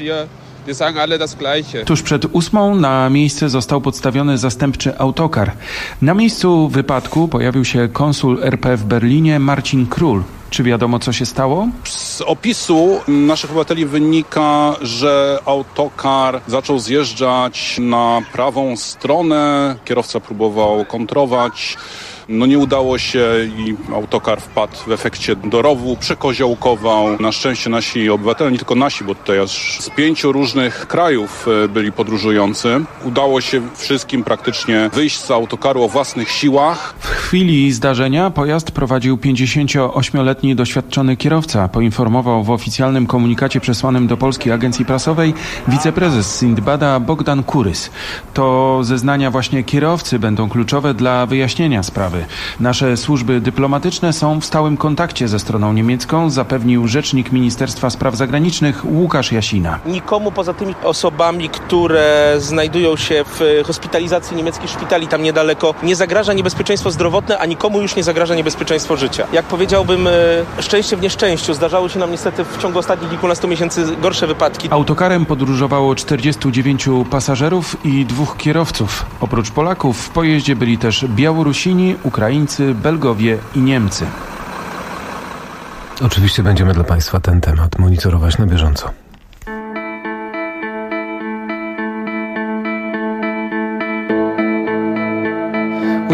Tuż przed 8:00 na miejsce został podstawiony zastępczy autokar. Na miejscu wypadku pojawił się konsul RP w Berlinie Marcin Król. Czy wiadomo, co się stało? Z opisu naszych obywateli wynika, że autokar zaczął zjeżdżać na prawą stronę. Kierowca próbował kontrować. Nie udało się i autokar wpadł w efekcie do rowu, przekoziołkował. Na szczęście nasi obywatele, nie tylko nasi, bo tutaj aż z 5 różnych krajów byli podróżujący. Udało się wszystkim praktycznie wyjść z autokaru o własnych siłach. W chwili zdarzenia pojazd prowadził 58-letni doświadczony kierowca, poinformował w oficjalnym komunikacie przesłanym do Polskiej Agencji Prasowej wiceprezes Sindbada Bogdan Kurys. To zeznania właśnie kierowcy będą kluczowe dla wyjaśnienia sprawy. Nasze służby dyplomatyczne są w stałym kontakcie ze stroną niemiecką, zapewnił rzecznik Ministerstwa Spraw Zagranicznych Łukasz Jasina. Nikomu poza tymi osobami, które znajdują się w hospitalizacji niemieckich szpitali tam niedaleko, nie zagraża niebezpieczeństwo zdrowotne, a nikomu już nie zagraża niebezpieczeństwo życia. Jak powiedziałbym, szczęście w nieszczęściu. Zdarzały się nam niestety w ciągu ostatnich kilkunastu miesięcy gorsze wypadki. Autokarem podróżowało 49 pasażerów i 2 kierowców. Oprócz Polaków w pojeździe byli też Białorusini, Ukraińcy, Belgowie i Niemcy. Oczywiście będziemy dla Państwa ten temat monitorować na bieżąco.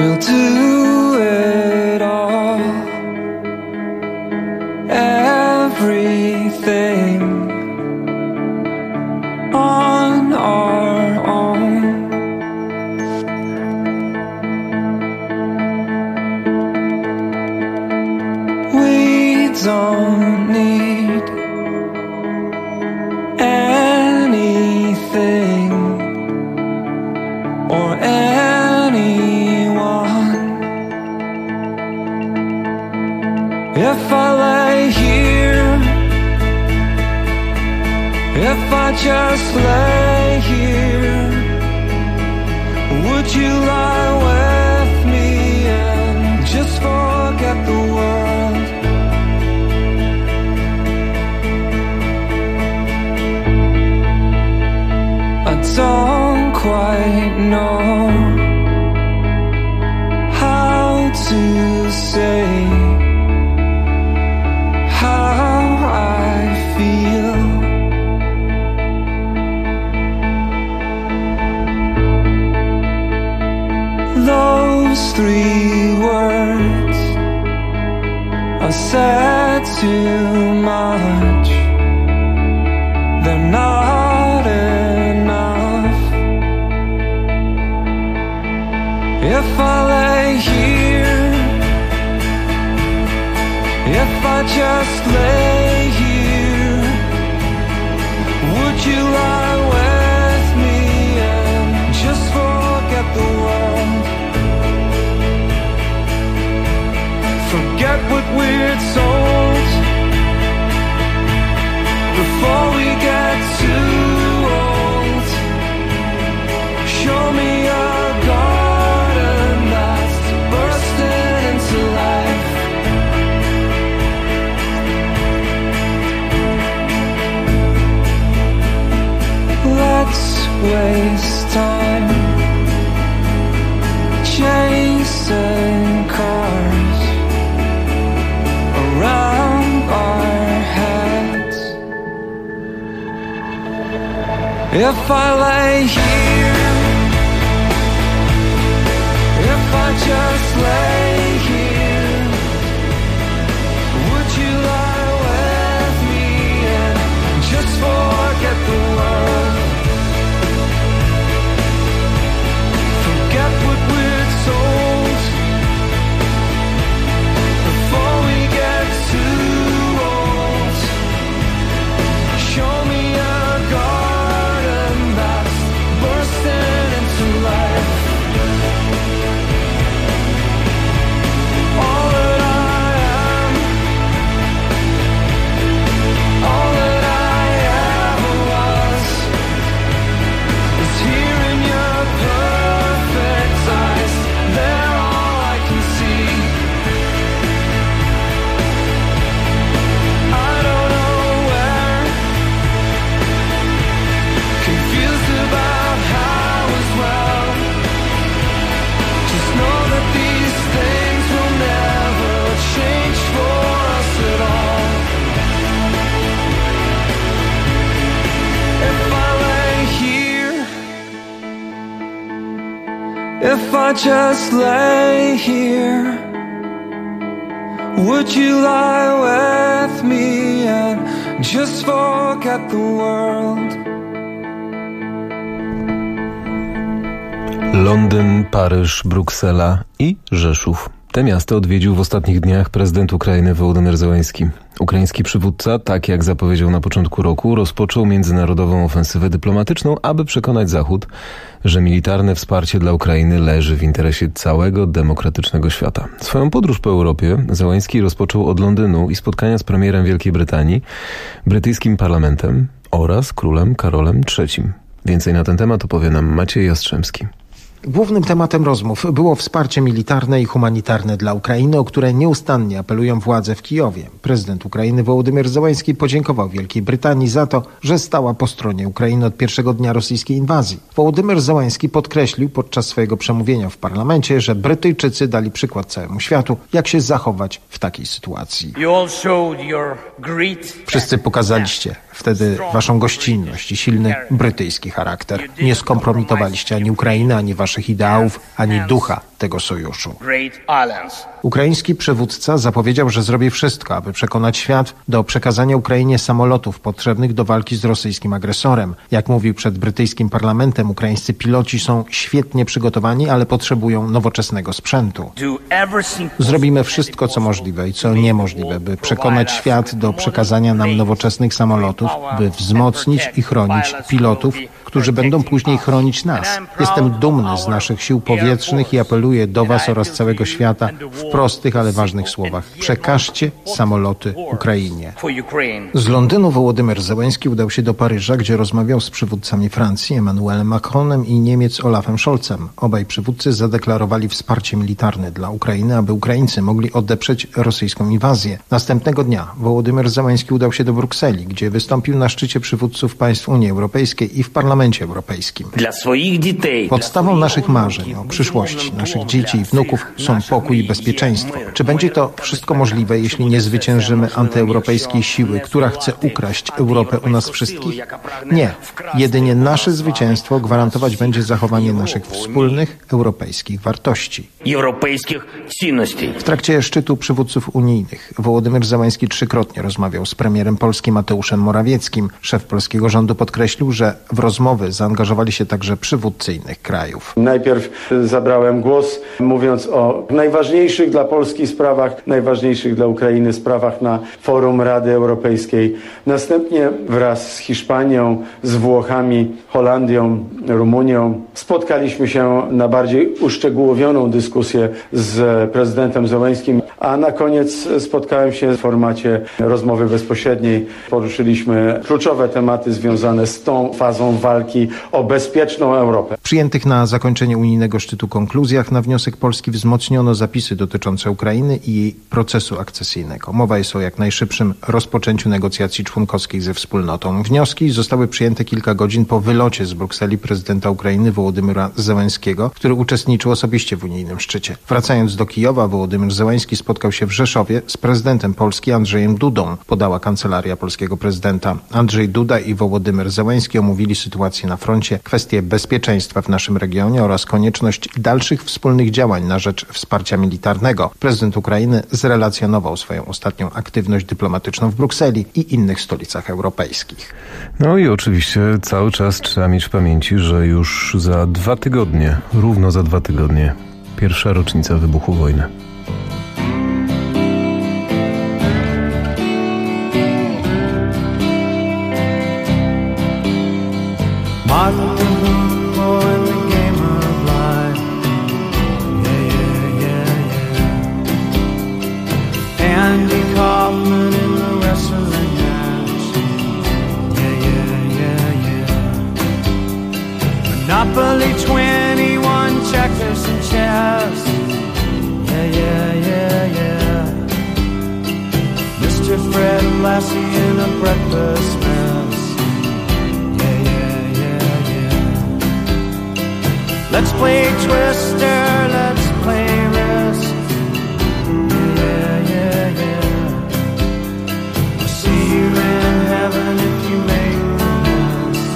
We'll do it all. Everything on our own. We don't need anything or anyone. If I lay here, if I just lay here, would you lie with me and just forget the world? I don't quite know how to say how I feel. Those 3 words are said too much. They're not enough. If I lay here, if I just lay here, would you lie with me and just forget the world? Forget what we're told before we get too old. Show me a garden that's bursting into life. Let's waste time chasing cars around our heads. If I lay here, if I just lay here, would you lie with me and just forget the world? Forget what we're told before we get too old. Show me a garden that's bursting into life. All that I am, all that I ever was, is here in your perfect eyes. They're all I can see. I don't know where, confused about how as well. Just know that these things will never change for us at all. If I lay here, if I just lay here, would you lie with me and just forget the world? Londyn, Paryż, Bruksela i Rzeszów. Te miasta odwiedził w ostatnich dniach prezydent Ukrainy Wołodymyr Zełenski. Ukraiński przywódca, tak jak zapowiedział na początku roku, rozpoczął międzynarodową ofensywę dyplomatyczną, aby przekonać Zachód, że militarne wsparcie dla Ukrainy leży w interesie całego demokratycznego świata. Swoją podróż po Europie Zełenski rozpoczął od Londynu i spotkania z premierem Wielkiej Brytanii, brytyjskim parlamentem oraz królem Karolem III. Więcej na ten temat opowie nam Maciej Jastrzębski. Głównym tematem rozmów było wsparcie militarne i humanitarne dla Ukrainy, o które nieustannie apelują władze w Kijowie. Prezydent Ukrainy Wołodymyr Zełenski podziękował Wielkiej Brytanii za to, że stała po stronie Ukrainy od pierwszego dnia rosyjskiej inwazji. Wołodymyr Zełenski podkreślił podczas swojego przemówienia w parlamencie, że Brytyjczycy dali przykład całemu światu, jak się zachować w takiej sytuacji. Wszyscy pokazaliście wtedy waszą gościnność i silny brytyjski charakter. Nie skompromitowaliście ani Ukrainy, ani waszych naszych ideałów, ani ducha tego sojuszu. Ukraiński przywódca zapowiedział, że zrobi wszystko, aby przekonać świat do przekazania Ukrainie samolotów potrzebnych do walki z rosyjskim agresorem. Jak mówił przed brytyjskim parlamentem, ukraińscy piloci są świetnie przygotowani, ale potrzebują nowoczesnego sprzętu. Zrobimy wszystko, co możliwe i co niemożliwe, by przekonać świat do przekazania nam nowoczesnych samolotów, by wzmocnić i chronić pilotów, którzy będą później chronić nas. Jestem dumny z naszych sił powietrznych i apeluję do Was oraz całego świata w prostych, ale ważnych słowach. Przekażcie samoloty Ukrainie. Z Londynu Wołodymyr Zełenski udał się do Paryża, gdzie rozmawiał z przywódcami Francji Emmanuelem Macronem i Niemiec Olafem Scholzem. Obaj przywódcy zadeklarowali wsparcie militarne dla Ukrainy, aby Ukraińcy mogli odeprzeć rosyjską inwazję. Następnego dnia Wołodymyr Zełenski udał się do Brukseli, gdzie wystąpił na szczycie przywódców państw Unii Europejskiej i w Parlamencie Europejskim. Podstawą naszych marzeń o przyszłości naszych dzieci i wnuków są pokój i bezpieczeństwo. Czy będzie to wszystko możliwe, jeśli nie zwyciężymy antyeuropejskiej siły, która chce ukraść Europę u nas wszystkich? Nie. Jedynie nasze zwycięstwo gwarantować będzie zachowanie naszych wspólnych europejskich wartości. W trakcie szczytu przywódców unijnych Wołodymyr Zełenski trzykrotnie rozmawiał z premierem Polski Mateuszem Morawieckim. Szef polskiego rządu podkreślił, że w rozmowy zaangażowali się także przywódcy innych krajów. Najpierw zabrałem głos, mówiąc o najważniejszych dla Polski sprawach, najważniejszych dla Ukrainy sprawach na forum Rady Europejskiej. Następnie wraz z Hiszpanią, z Włochami, Holandią, Rumunią spotkaliśmy się na bardziej uszczegółowioną dyskusję z prezydentem Zełenskim, a na koniec spotkałem się w formacie rozmowy bezpośredniej. Poruszyliśmy kluczowe tematy związane z tą fazą walki o bezpieczną Europę. W przyjętych na zakończenie unijnego szczytu konkluzjach na wniosek Polski wzmocniono zapisy dotyczące Ukrainy i jej procesu akcesyjnego. Mowa jest o jak najszybszym rozpoczęciu negocjacji członkowskich ze wspólnotą. Wnioski zostały przyjęte kilka godzin po wylocie z Brukseli prezydenta Ukrainy Wołodymyra Zełenskiego, który uczestniczył osobiście w unijnym szczycie. Wracając do Kijowa, Wołodymyr Zełenski spotkał się w Rzeszowie z prezydentem Polski Andrzejem Dudą, podała kancelaria polskiego prezydenta. Andrzej Duda i Wołodymyr Zełenski omówili sytuację na froncie, kwestie bezpieczeństwa w naszym regionie oraz konieczność dalszych wspólnych działań na rzecz wsparcia militarnego. Prezydent Ukrainy zrelacjonował swoją ostatnią aktywność dyplomatyczną w Brukseli i innych stolicach europejskich. No i oczywiście cały czas trzeba mieć w pamięci, że już za 2 tygodnie, równo za 2 tygodnie, pierwsza rocznica wybuchu wojny. Monopoly 21 checkers and chess. Yeah. Mr. Fred Lassie in a breakfast mess. Yeah. Let's play Twister, let's play Risk. Yeah. I'll see you in heaven if you make the list.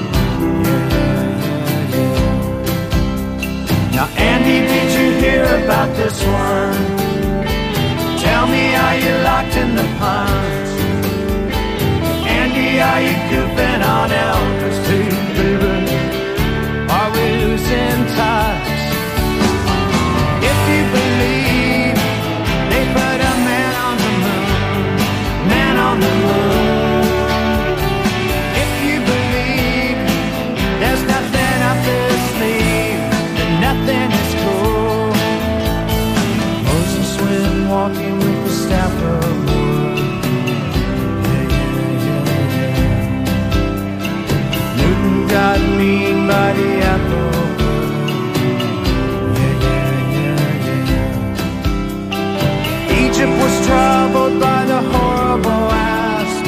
Yeah. Now, Andy, did you hear about this one? Tell me, are you locked in the punch? Andy, are you goofing on Elvis too, baby? Are we losing touch? If you believe they put a man on the moon, man on the moon. If you believe there's nothing up their sleeve, then nothing is cool. Moses went walking with the staff of wood. Yeah. Newton got mean by the apple. Yeah. Egypt was troubled by the horrible ass.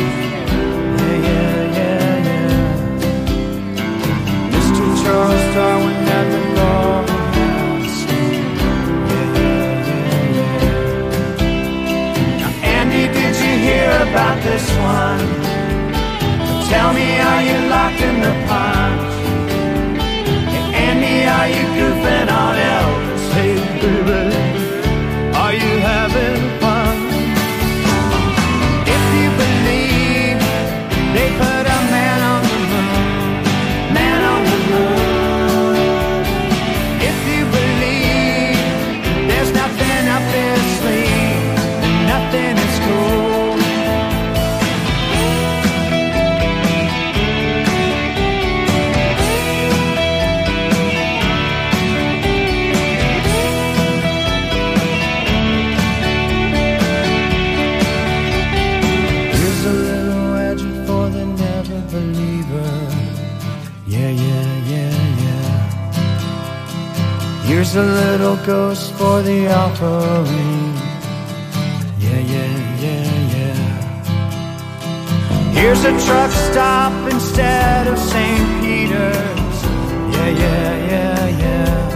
Yeah. Mr. Charles Darwin had the golden mask. Yeah. Now, Andy, did you hear about this one? Tell me, are you locked in the punch? Andy, are are you goofing on Elvis? Hey baby, are you having fun? If you believe they put a man on the moon, man on the moon. If you believe there's nothing up their sleeve, and nothing is cool. Here's a little ghost for the offering. Yeah, yeah, yeah, yeah. Here's a truck stop instead of St. Peter's. Yeah, yeah, yeah, yeah.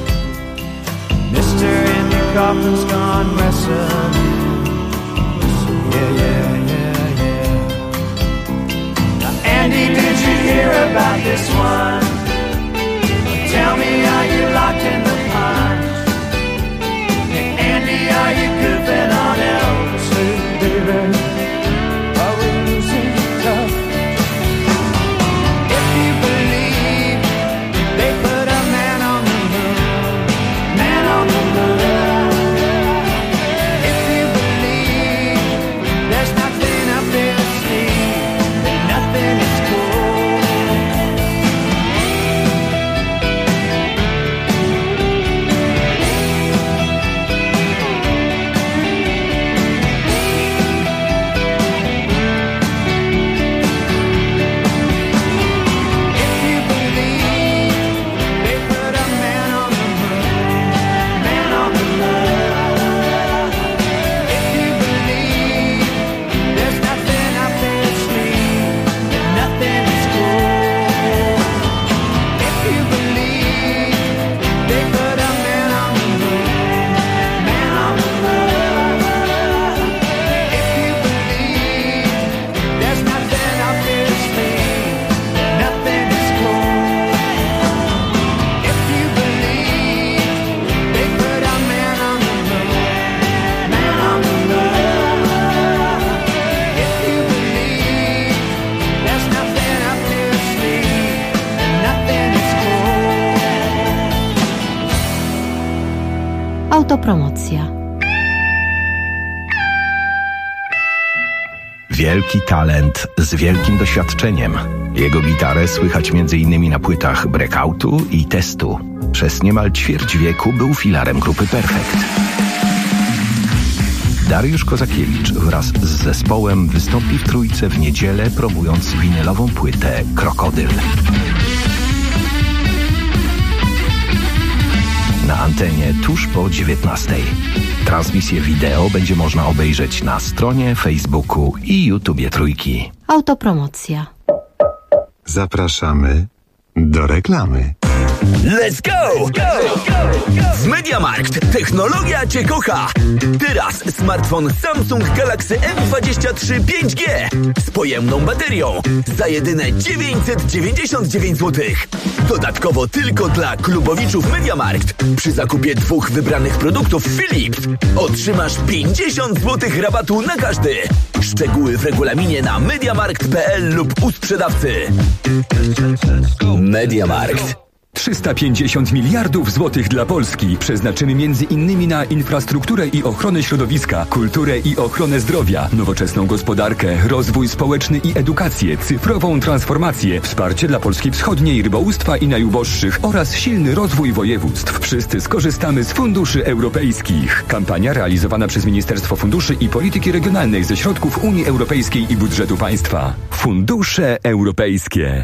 Mr. Andy Kaufman's gone wrestling. Yeah, yeah, yeah, yeah. Now, Andy, did you hear about this one? Tell me, are you locked in the pond? Hey, Andy, are you goofing on Elvis? Hey, baby, are we losing tough? If you believe they put a man on the moon, man on the moon. If you believe there's nothing up their sleeve, then nothing is cool. Autopromocja. Wielki talent z wielkim doświadczeniem. Jego gitarę słychać m.in. na płytach Breakoutu i Testu. Przez niemal ćwierć wieku był filarem grupy Perfekt. Dariusz Kozakiewicz wraz z zespołem wystąpi w Trójce w niedzielę, promując winylową płytę Krokodyl. Na antenie tuż po 19:00. Transmisję wideo będzie można obejrzeć na stronie, Facebooku i YouTubie Trójki. Autopromocja. Zapraszamy do reklamy. Let's go! W MediaMarkt technologia Cię kocha! Teraz smartfon Samsung Galaxy M23 5G z pojemną baterią za jedyne 999 zł. Dodatkowo tylko dla klubowiczów MediaMarkt przy zakupie 2 wybranych produktów Philips otrzymasz 50 zł rabatu na każdy. Szczegóły w regulaminie na mediamarkt.pl lub u sprzedawcy. MediaMarkt. 350 miliardów złotych dla Polski przeznaczymy między innymi na infrastrukturę i ochronę środowiska, kulturę i ochronę zdrowia, nowoczesną gospodarkę, rozwój społeczny i edukację, cyfrową transformację, wsparcie dla Polski Wschodniej, rybołówstwa i najuboższych oraz silny rozwój województw. Wszyscy skorzystamy z funduszy europejskich. Kampania realizowana przez Ministerstwo Funduszy i Polityki Regionalnej ze środków Unii Europejskiej i budżetu państwa. Fundusze europejskie.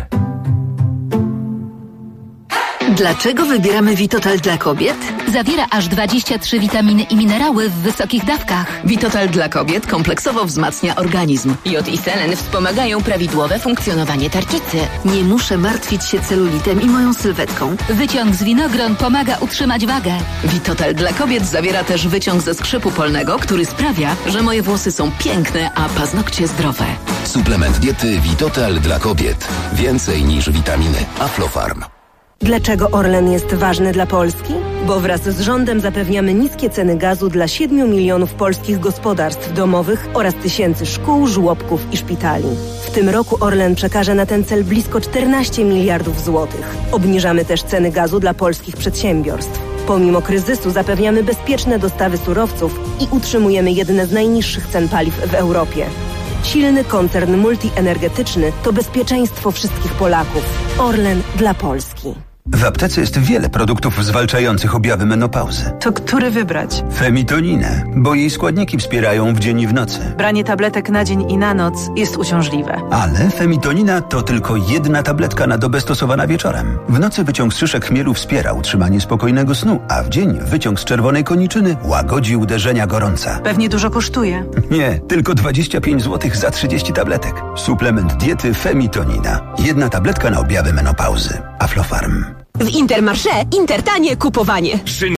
Dlaczego wybieramy Vitotal dla kobiet? Zawiera aż 23 witaminy i minerały w wysokich dawkach. Vitotal dla kobiet kompleksowo wzmacnia organizm. Jod i selen wspomagają prawidłowe funkcjonowanie tarczycy. Nie muszę martwić się celulitem i moją sylwetką. Wyciąg z winogron pomaga utrzymać wagę. Vitotal dla kobiet zawiera też wyciąg ze skrzypu polnego, który sprawia, że moje włosy są piękne, a paznokcie zdrowe. Suplement diety Vitotal dla kobiet. Więcej niż witaminy. Aflofarm. Dlaczego Orlen jest ważny dla Polski? Bo wraz z rządem zapewniamy niskie ceny gazu dla 7 milionów polskich gospodarstw domowych oraz tysięcy szkół, żłobków i szpitali. W tym roku Orlen przekaże na ten cel blisko 14 miliardów złotych. Obniżamy też ceny gazu dla polskich przedsiębiorstw. Pomimo kryzysu zapewniamy bezpieczne dostawy surowców i utrzymujemy jedne z najniższych cen paliw w Europie. Silny koncern multienergetyczny to bezpieczeństwo wszystkich Polaków. Orlen dla Polski. W aptece jest wiele produktów zwalczających objawy menopauzy. To który wybrać? Femitoninę, bo jej składniki wspierają w dzień i w nocy. Branie tabletek na dzień i na noc jest uciążliwe. Ale femitonina to tylko jedna tabletka na dobę stosowana wieczorem. W nocy wyciąg z szyszek chmielu wspiera utrzymanie spokojnego snu, a w dzień wyciąg z czerwonej koniczyny łagodzi uderzenia gorąca. Pewnie dużo kosztuje. Nie, tylko 25 zł za 30 tabletek. Suplement diety Femitonina. Jedna tabletka na objawy menopauzy. Aflofarm. W Intermarché Intertanie kupowanie.